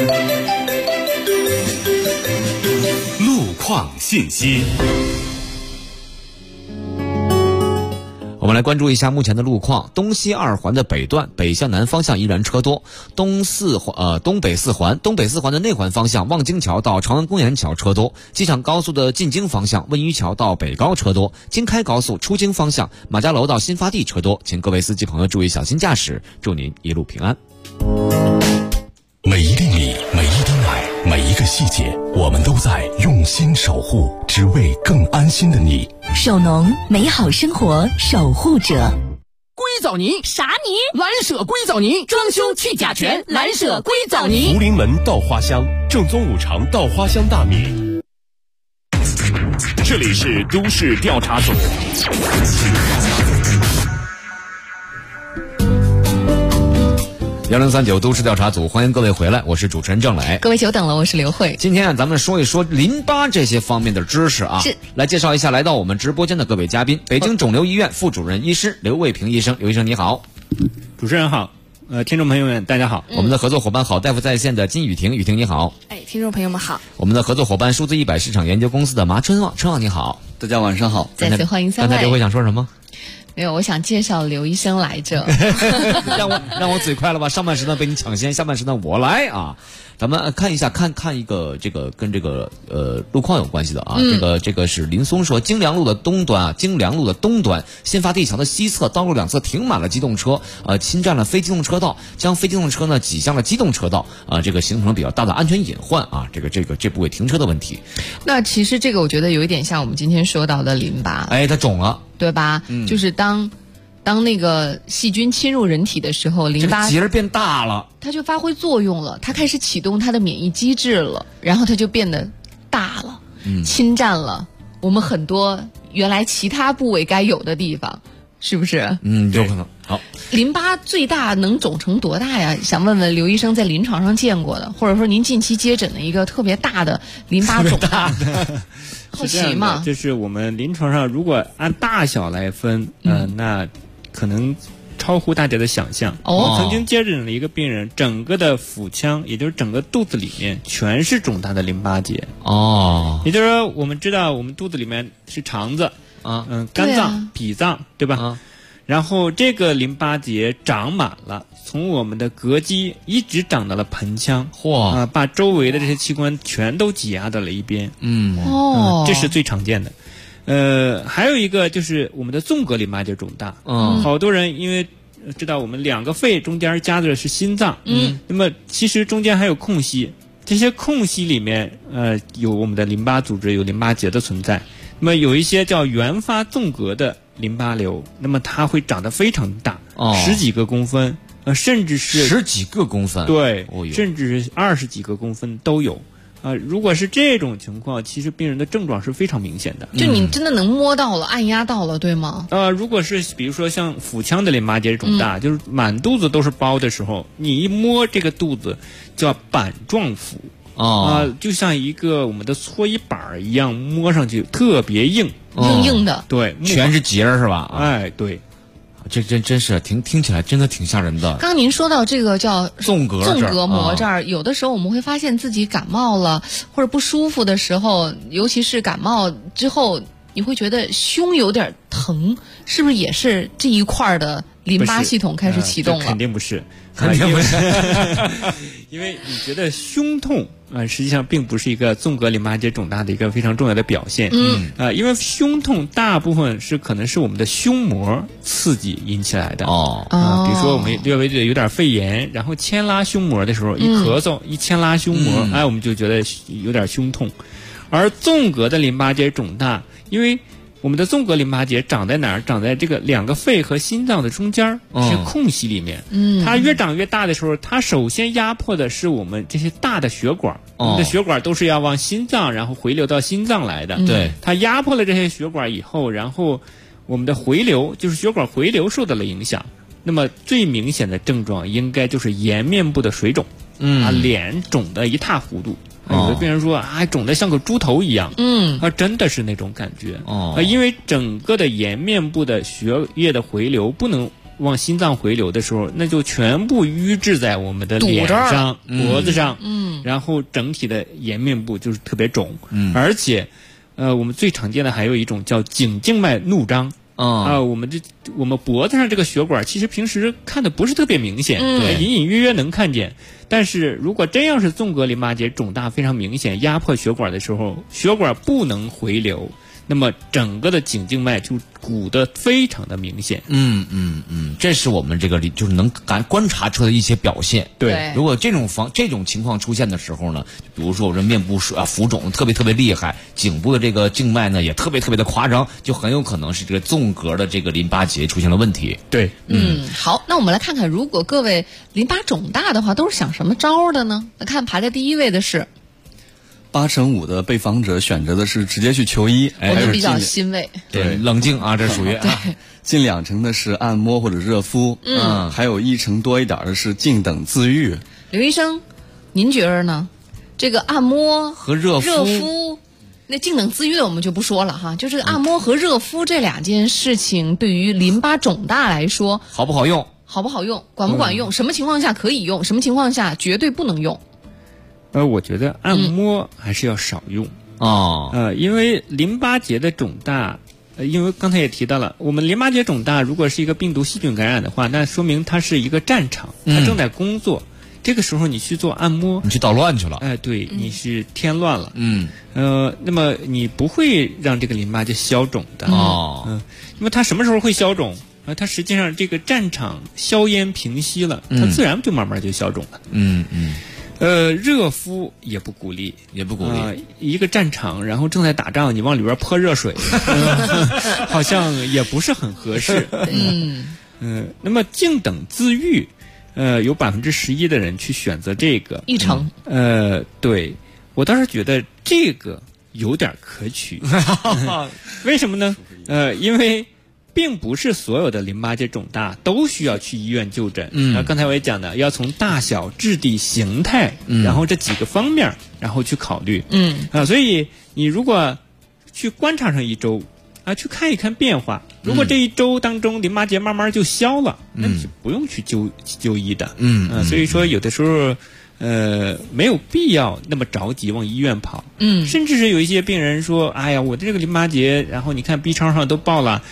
路况信息。 我们来关注一下目前的路况。东西二环的北段北向南方向依然车多，东北四环的内环方向望京桥到朝阳公园桥车多，机场高速的进京方向温榆桥到北高车多，京开高速出京方向马家楼到新发地车多，请各位司机朋友注意小心驾驶，祝您一路平安。 每一粒米，每一滴奶，每一个细节，我们都在用心守护，只为更安心的你。 手农，美好生活守护者。 硅藻泥啥泥？ 蓝舍硅藻泥，装修去甲醛，蓝舍硅藻泥。 福临门稻花香，正宗五常稻花香大米。这里是都市调查组。 1039都市调查组，欢迎各位回来，我是主持人郑磊。 各位久等了，我是刘慧。 今天咱们说一说淋巴这些方面的知识啊， 是来介绍一下来到我们直播间的各位嘉宾。北京肿瘤医院副主任医师刘卫平医生，刘医生你好。 主持人好，听众朋友们大家好。 我们的合作伙伴好大夫在线的金雨婷，雨婷你好。 听众朋友们好。 我们的合作伙伴数字100市场研究公司的麻春旺，春旺你好。 大家晚上好。 再次欢迎三位。 刚才刘慧想说什么？ 没有，我想介绍刘医生来着。 让我嘴快了吧？上半时段被你抢先，下半时段我来啊！咱们看一下，看一个这个跟这个路况有关系的啊。这个是林松说，京良路的东端，新发地桥的西侧道路两侧停满了机动车，侵占了非机动车道，将非机动车呢挤向了机动车道，这个形成了比较大的安全隐患啊。这部位停车的问题。 那其实这个我觉得有一点像我们今天说到的淋巴， 它肿了。 对吧？就是当那个细菌侵入人体的时候，淋巴结儿变大了， 它就发挥作用了，它开始启动它的免疫机制了，然后它就变得大了，侵占了我们很多原来其他部位该有的地方，是不是？ 有可能。好， 淋巴最大能肿成多大呀？想问问刘医生在临床上见过的，或者说您近期接诊的一个特别大的淋巴肿大的。好奇嘛， 就是我们临床上如果按大小来分，那可能超乎大家的想象。我曾经接诊了一个病人，整个的腹腔，也就是整个肚子里面全是肿大的淋巴结。也就是说，我们知道我们肚子里面是肠子肝脏、脾脏，对吧？然后这个淋巴结长满了，从我们的膈肌一直长到了盆腔，把周围的这些器官全都挤压到了一边。这是最常见的。还有一个就是我们的纵隔淋巴结肿大。好多人因为知道我们两个肺中间夹的是心脏，那么其实中间还有空隙，这些空隙里面有我们的淋巴组织，有淋巴结的存在。那么有一些叫原发纵隔的淋巴瘤，那么它会长得非常大，10几个公分，甚至是 10几个公分， 对，甚至是20几个公分都有。如果是这种情况，其实病人的症状是非常明显的。 就你真的能摸到了，按压到了，对吗？ 如果是比如说像腹腔的淋巴结肿大，就是满肚子都是包的时候，你一摸这个肚子叫板状腹。就像一个我们的搓衣板一样，摸上去特别硬， 硬的， 对， 全是结儿是吧？ 对， 这真是听起来真的挺吓人的。 刚您说到这个叫纵隔膜这儿，有的时候我们会发现自己感冒了或者不舒服的时候，尤其是感冒之后，你会觉得胸有点疼，是不是也是这一块的淋巴系统开始启动了？ 肯定不是，因为你觉得胸痛实际上并不是一个纵隔淋巴结肿大的一个非常重要的表现。因为胸痛大部分可能是我们的胸膜刺激引起来的。比如说我们略微有点肺炎，然后牵拉胸膜的时候，一咳嗽一牵拉胸膜，我们就觉得有点胸痛。而纵隔的淋巴结肿大，因为我们的纵隔淋巴结长在哪儿？长在这个两个肺和心脏的中间这些空隙里面。它越长越大的时候，它首先压迫的是我们这些大的血管。我们的血管都是要往心脏，然后回流到心脏来的。 对， 它压迫了这些血管以后，然后我们的回流，就是血管回流受到了影响。那么最明显的症状应该就是颜面部的水肿，脸肿得一塌糊涂。有的病人说肿得像个猪头一样，真的是那种感觉。因为整个的颜面部的血液的回流不能往心脏回流的时候，那就全部淤滞在我们的脸上、脖子上，然后整体的颜面部就是特别肿。而且我们最常见的还有一种叫颈静脉怒张。 我们脖子上这个血管其实平时看的不是特别明显，隐隐约约能看见。但是如果真要是纵隔淋巴结肿大非常明显，压迫血管的时候，血管不能回流，那么整个的颈静脉就鼓得非常的明显。 这是我们这个就是能观察出的一些表现。 对， 如果这种情况出现的时候呢，比如说我这面部浮肿特别厉害，颈部的这个静脉呢也特别的夸张，就很有可能是这个纵隔的这个淋巴结出现了问题。 对， 好，那我们来看看，如果各位淋巴肿大的话，都是想什么招的呢？来看排在第一位的是。 85%的被访者选择的是直接去求医， 我们比较欣慰。 对，冷静啊，这属于近20%的是按摩或者热敷，还有1成多一点的是静等自愈。 刘医生，您觉得呢？这个按摩和热敷， 那静等自愈的我们就不说了哈，就是按摩和热敷这2件事情，对于淋巴肿大来说， 好不好用？ 好不好用？管不管用？什么情况下可以用？什么情况下绝对不能用？ 我觉得按摩还是要少用因为淋巴结的肿大，因为刚才也提到了，我们淋巴结肿大如果是一个病毒细菌感染的话，那说明它是一个战场，它正在工作。这个时候你去做按摩， 你去捣乱去了。 对，你是添乱了。那么你不会让这个淋巴结消肿的。那么它什么时候会消肿？它实际上这个战场硝烟平息了，它自然就慢慢就消肿了。热敷也不鼓励，一个战场，然后正在打仗，你往里边泼热水，好像也不是很合适。那么静等自愈，有11%的人去选择这个 1成。 对，我倒是觉得这个有点可取。为什么呢？因为并不是所有的淋巴结肿大都需要去医院就诊。刚才我也讲的，要从大小、质地、形态，然后这几个方面，然后去考虑。所以你如果去观察上1周，去看一看变化。如果这1周当中淋巴结慢慢就消了，那你不用去就医的。所以说有的时候。没有必要那么着急往医院跑。甚至是有一些病人说，哎呀，我的这个淋巴结，然后你看 B 超上都报了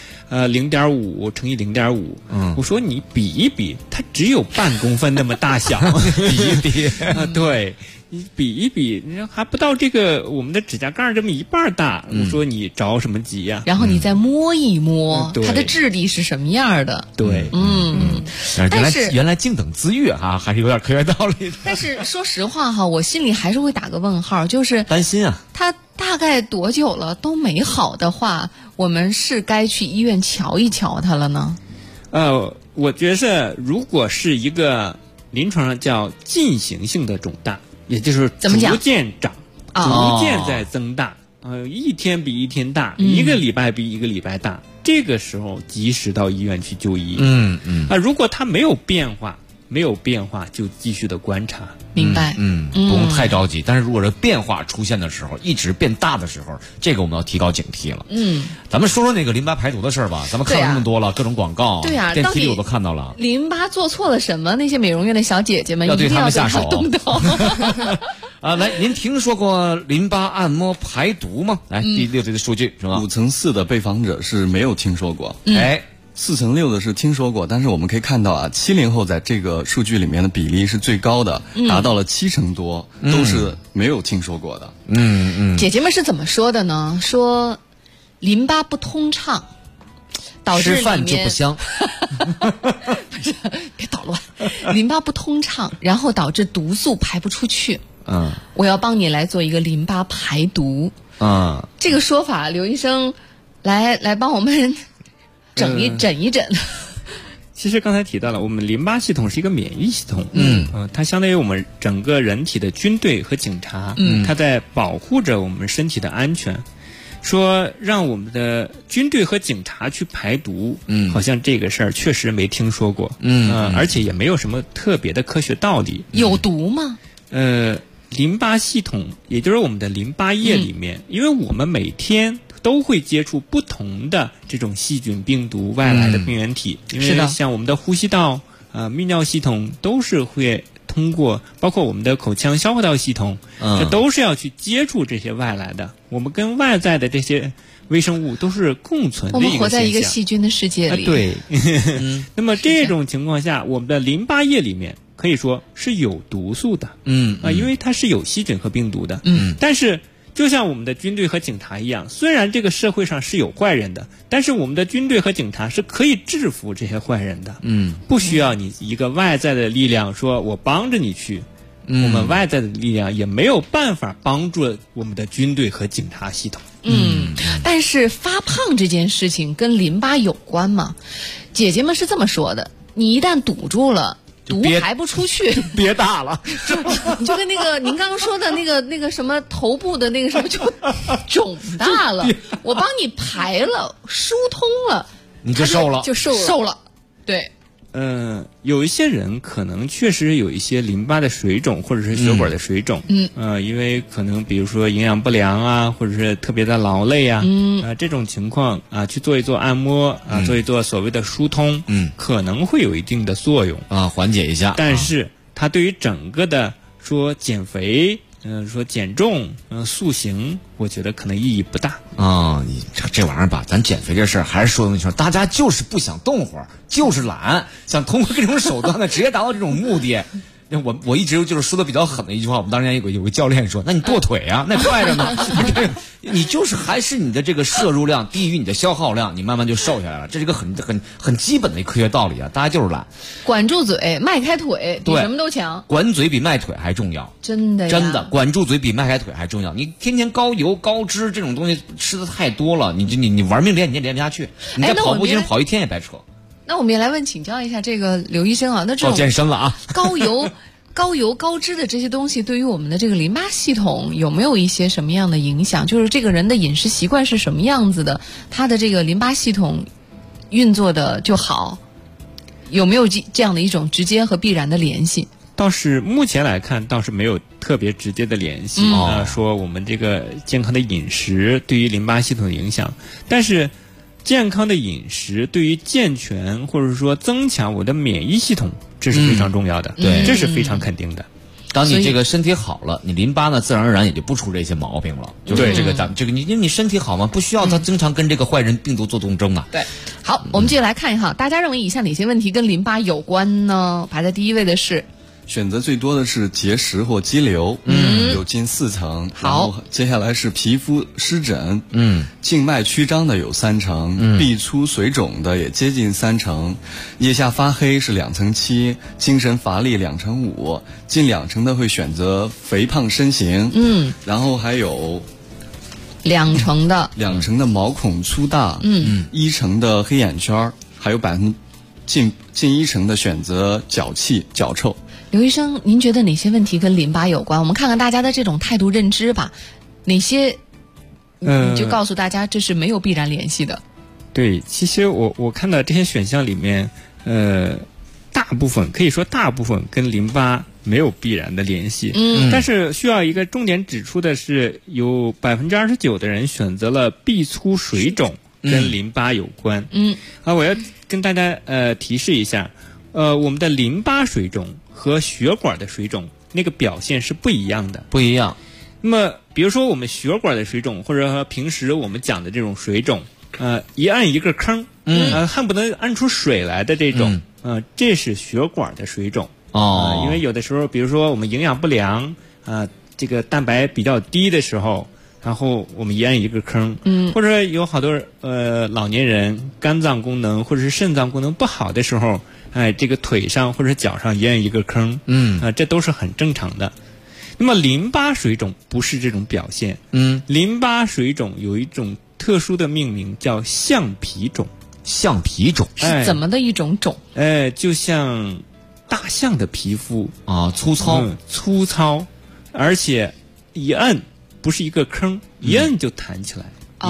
，0.5乘以0.5。我说你比一比，它只有半公分那么大小， 比一比。 对。你比一比，你还不到这个我们的指甲盖这么1半大。我说你着什么急呀？ 然后你再摸一摸，它的质地是什么样的？ 对， 原来静等自愈还是有点科学道理的。 但是说实话哈，我心里还是会打个问号，就是担心啊。 它大概多久了都没好的话，我们是该去医院瞧一瞧它了呢？ 我觉得如果是一个临床上叫进行性的肿大。也就是逐渐长，逐渐在增大，一天比一天大，一个礼拜比一个礼拜大。这个时候及时到医院去就医。如果它没有变化就继续的观察。 明白。 不用太着急。但是如果是变化出现的时候，一直变大的时候，这个我们要提高警惕了。咱们说说那个淋巴排毒的事儿吧。咱们看了那么多了，各种广告，电梯里我都看到了。 淋巴做错了什么？那些美容院的小姐姐们要对他们下手。 动手。 来，您听说过淋巴按摩排毒吗？来，第6队的数据是吧 ？5成4的被访者是没有听说过。4成6的是听说过，但是我们可以看到70后在这个数据里面的比例是最高的，达到了7成多，都是没有听说过的。 姐姐们是怎么说的呢？说淋巴不通畅，导致吃饭就不香。 不是，别捣乱。淋巴不通畅，然后导致毒素排不出去。我要帮你来做一个淋巴排毒。这个说法，刘医生来帮我们诊一诊。 其实刚才提到了，我们淋巴系统是一个免疫系统。它相当于我们整个人体的军队和警察。它在保护着我们身体的安全。说让我们的军队和警察去排毒，好像这个事儿确实没听说过。而且也没有什么特别的科学道理。 有毒吗？ 淋巴系统，也就是我们的淋巴液里面，因为我们每天都会接触不同的这种细菌、病毒、外来的病原体，因为像我们的呼吸道、泌尿系统都是会通通过包括我们的口腔消化道系统，这都是要去接触这些外来的。我们跟外在的这些微生物都是共存的一个现象。 我们活在一个细菌的世界里。 对。那么这种情况下，我们的淋巴液里面可以说是有毒素的。因为它是有细菌和病毒的。但是就像我们的军队和警察一样，虽然这个社会上是有坏人的，但是我们的军队和警察是可以制服这些坏人的。不需要你一个外在的力量说我帮着你去。我们外在的力量也没有办法帮助我们的军队和警察系统。 但是发胖这件事情跟淋巴有关吗？姐姐们是这么说的，你一旦堵住了，毒排不出去， 憋大了， 你就跟那个您刚刚说的那个什么头部的那个什么就肿大了，我帮你排了，疏通了， 你就瘦了， 就瘦了，对。 有一些人可能确实有一些淋巴的水肿或者是血管的水肿，因为可能比如说营养不良啊，或者是特别的劳累啊，这种情况啊，去做一做按摩啊，做一做所谓的疏通，可能会有一定的作用啊，缓解一下。 但是它对于整个的说减肥，说减重，塑形，我觉得可能意义不大啊。你这玩意儿吧，咱减肥这事儿还是说那句话，大家就是不想动会儿，就是懒，想通过各种手段呢，直接达到这种目的。我一直就是说的比较狠的一句话，我们当年有个教练说，那你剁腿啊，那快着呢。你就是还是你的这个摄入量低于你的消耗量，你慢慢就瘦下来了，这是一个很基本的科学道理啊，大家就是懒。 管住嘴，迈开腿，比什么都强。 管嘴比迈腿还重要， 真的呀， 真的，管住嘴比迈开腿还重要。你天天高油高脂这种东西吃的太多了，你玩命练你也练不下去，你在跑步机上跑一天也白扯。 那我们也来请教一下这个刘医生啊，那这种健身了啊， 高油高脂的这些东西对于我们的这个淋巴系统有没有一些什么样的影响？就是这个人的饮食习惯是什么样子的，他的这个淋巴系统运作的就好，有没有这样的一种直接和必然的联系？ 倒是目前来看倒是没有特别直接的联系说我们这个健康的饮食对于淋巴系统的影响，但是健康的饮食对于健全或者说增强我的免疫系统，这是非常重要的，对，这是非常肯定的。 当你这个身体好了，你淋巴呢自然而然也就不出这些毛病了。就是这个你身体好吗？不需要他经常跟这个坏人病毒做斗争啊。 对，好，我们继续来看一下，大家认为以下哪些问题跟淋巴有关呢？排在第一位的是。 选择最多的是结石或肌瘤，有近4成。好，接下来是皮肤湿疹，静脉曲张的有3成，壁粗水肿的也接近3成，腋下发黑是2成7，精神乏力2成5，近2成的会选择肥胖身形，然后还有 2成的毛孔粗大，1成的黑眼圈，还有近1成的选择脚气脚臭。 刘医生，您觉得哪些问题跟淋巴有关？我们看看大家的这种态度认知吧。哪些你就告诉大家这是没有必然联系的。 对，其实我看到这些选项里面，大部分跟淋巴没有必然的联系。但是需要一个重点指出的是，有29%的人选择了壁粗水肿跟淋巴有关。我要跟大家提示一下，我们的淋巴水肿和血管的水肿那个表现是不一样的。 不一样。 那么比如说我们血管的水肿，或者说平时我们讲的这种水肿，一按一个坑，恨不得按出水来的这种，这是血管的水肿。因为有的时候比如说我们营养不良，这个蛋白比较低的时候，然后我们一按一个坑，或者有好多老年人肝脏功能或者是肾脏功能不好的时候，这个腿上或者脚上一按一个坑，这都是很正常的。那么淋巴水肿不是这种表现，淋巴水肿有一种特殊的命名叫橡皮肿。 橡皮肿是怎么的一种肿？ 就像大象的皮肤粗糙，而且一按不是一个坑，一按就弹起来。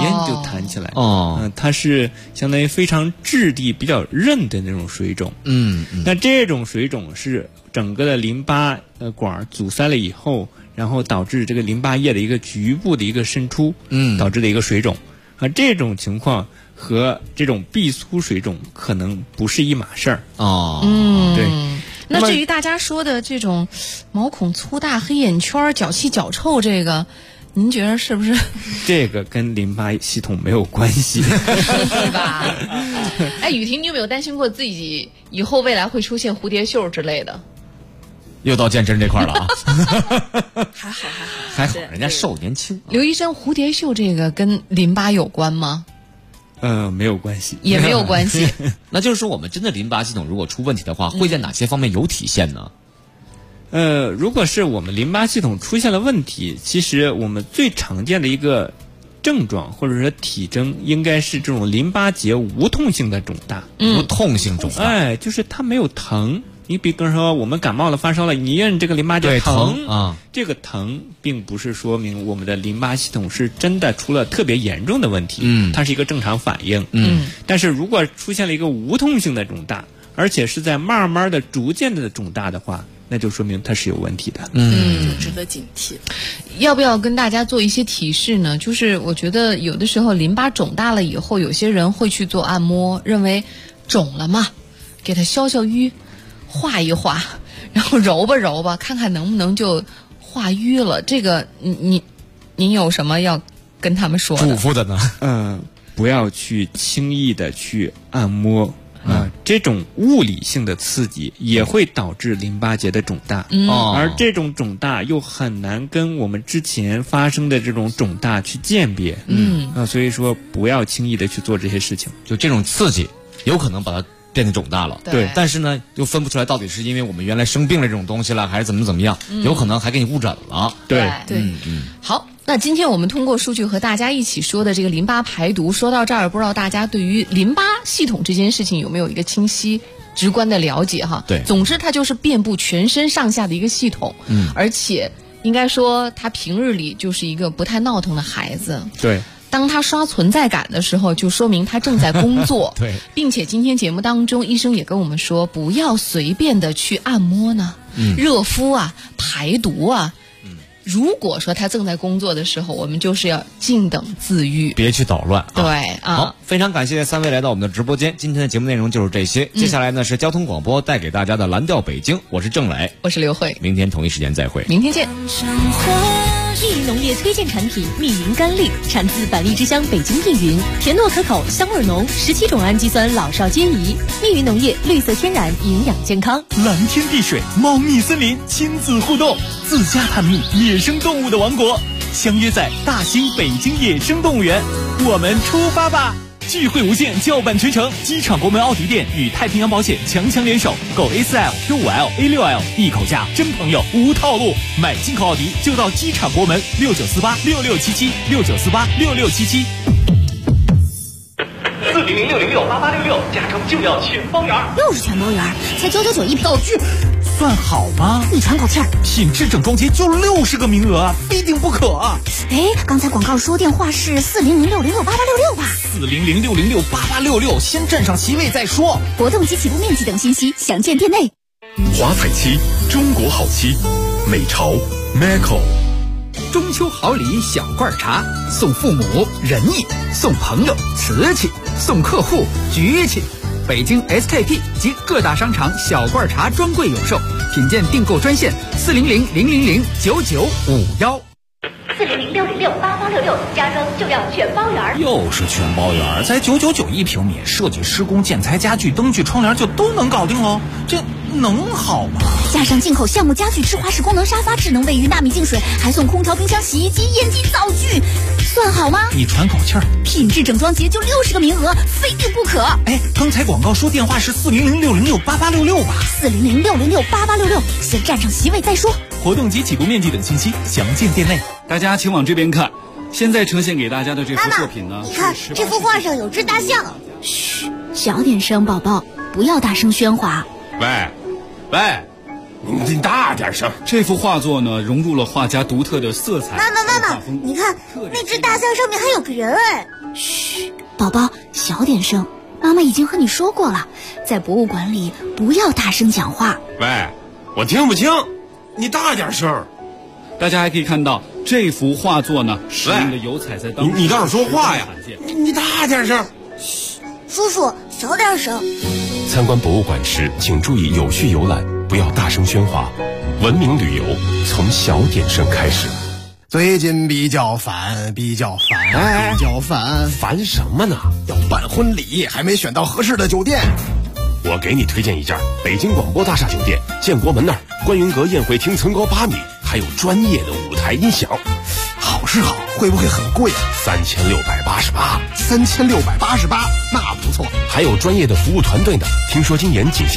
它是相当于非常质地比较韧的那种水肿。那这种水肿是整个的淋巴管阻塞了以后，然后导致这个淋巴液的一个局部的一个渗出，导致的一个水肿。这种情况和这种壁粗水肿可能不是一码事儿。 对。 那至于大家说的这种毛孔粗大、黑眼圈、脚气、脚臭，这个您觉得是不是？ 这个跟淋巴系统没有关系， 对吧？哎，雨婷，你有没有担心过自己以后未来会出现蝴蝶袖之类的？ 又到健身这块了啊！ 还好， 人家瘦年轻。 刘医生，蝴蝶袖这个跟淋巴有关吗？ 没有关系， 也没有关系。 那就是说，我们真的淋巴系统如果出问题的话，会在哪些方面有体现呢？ 如果是我们淋巴系统出现了问题，其实我们最常见的一个症状或者说体征，应该是这种淋巴结无痛性的肿大。 无痛性肿大， 就是它没有疼。你比方说我们感冒了发烧了，你认这个淋巴结疼啊， 这个疼并不是说明我们的淋巴系统是真的出了特别严重的问题，它是一个正常反应。但是如果出现了一个无痛性的肿大，而且是在慢慢的逐渐的肿大的话，那就说明它是有问题的。 就值得警惕。 要不要跟大家做一些提示呢？就是我觉得有的时候淋巴肿大了以后，有些人会去做按摩，认为肿了嘛，给它消消瘀，画一画，然后揉吧揉吧，看看能不能就化瘀了。这个您有什么要跟他们说的？ 嘱咐的呢？ 不要去轻易的去按摩。这种物理性的刺激也会导致淋巴结的肿大，而这种肿大又很难跟我们之前发生的这种肿大去鉴别，所以说不要轻易的去做这些事情。 就这种刺激，有可能把它变得肿大了， 对， 但是呢，又分不出来到底是因为我们原来生病了这种东西了，还是怎么样，有可能还给你误诊了。 对，好。那今天我们通过数据和大家一起说的这个淋巴排毒，说到这儿，不知道大家对于淋巴系统这件事情有没有一个清晰直观的了解哈？ 对， 总之它就是遍布全身上下的一个系统，而且应该说他平日里就是一个不太闹腾的孩子。 对。 当他刷存在感的时候，就说明他正在工作。 对， 并且今天节目当中，医生也跟我们说，不要随便的去按摩呢，热敷啊，排毒啊。如果说他正在工作的时候，我们就是要静等自愈， 别去捣乱。 对好，非常感谢3位来到我们的直播间。今天的节目内容就是这些，接下来呢是交通广播带给大家的蓝调北京，我是郑磊， 我是刘慧， 明天同一时间再会， 明天见。 密云农业推荐产品密云甘藿，产自百丽之乡北京密云，甜糯可口，香味浓，17种氨基酸老少皆宜。密云农业绿色天然，营养健康。 蓝天碧水，茂密森林，亲子互动，自家探秘野生动物的王国，相约在大兴北京野生动物园，我们出发吧！聚会无限，叫板全程。机场国门奥迪店与太平洋保险强联手，购 A4L、Q5L、A6L， 一口价，真朋友无套路。买进口奥迪就到机场国门69486677，69486677。 400-606-8866，加州就要全包圆， 又是全包圆，才999一瓶。 道具算好吗？ 一喘口气儿， 品质整装节就60个名额，非订不可。 哎，刚才广告说电话是400-606-8866吧 ？400-606-8866，先占上席位再说。 活动及起步面积等信息详见店内。 华彩漆，中国好漆，美潮 Macco。 中秋好礼小罐茶，送父母仁义，送朋友瓷器，送客户局气。北京 SKP 及各大商场小罐茶专柜有售，品鉴订购专线400-000-9951。 400-606-8866，加州就要全包圆。 又是全包圆，才999一平米，设计、施工、建材、家具、灯具、窗帘就都能搞定喽，这能好吗？ 加上进口项目家具、智华式功能沙发、智能卫浴、纳米净水，还送空调、冰箱、洗衣机、烟机、灶具，算好吗？ 你喘口气儿。 品质整装节就60个名额，非订不可。 哎，刚才广告说电话是400-606-8866吧 ？400-606-8866，先占上席位再说。 活动及起步面积等信息详见店内。 大家请往这边看，现在呈现给大家的这幅作品呢， 你看这幅画上有只大象。嘘，小点声，宝宝，不要大声喧哗。 喂，你大点声。 这幅画作呢，融入了画家独特的色彩。 妈妈，你看那只大象上面还有个人哎。嘘，宝宝，小点声。妈妈已经和你说过了，在博物馆里不要大声讲话。 喂，我听不清，你大点声。 大家还可以看到这幅画作呢，使用的油彩在当中。 你倒是说话呀！你大点声。 嘘，叔叔小点声。 参观博物馆时，请注意有序游览， 不要大声喧哗，文明旅游从小点声开始。 最近比较烦， 烦什么呢？ 要办婚礼，还没选到合适的酒店。 我给你推荐一家北京广播大厦酒店，建国门那儿，观云阁宴会厅层高8米，还有专业的舞台音响。 好是好，会不会很贵 ？3688， 3688，那不错。 还有专业的服务团队呢，听说今年仅限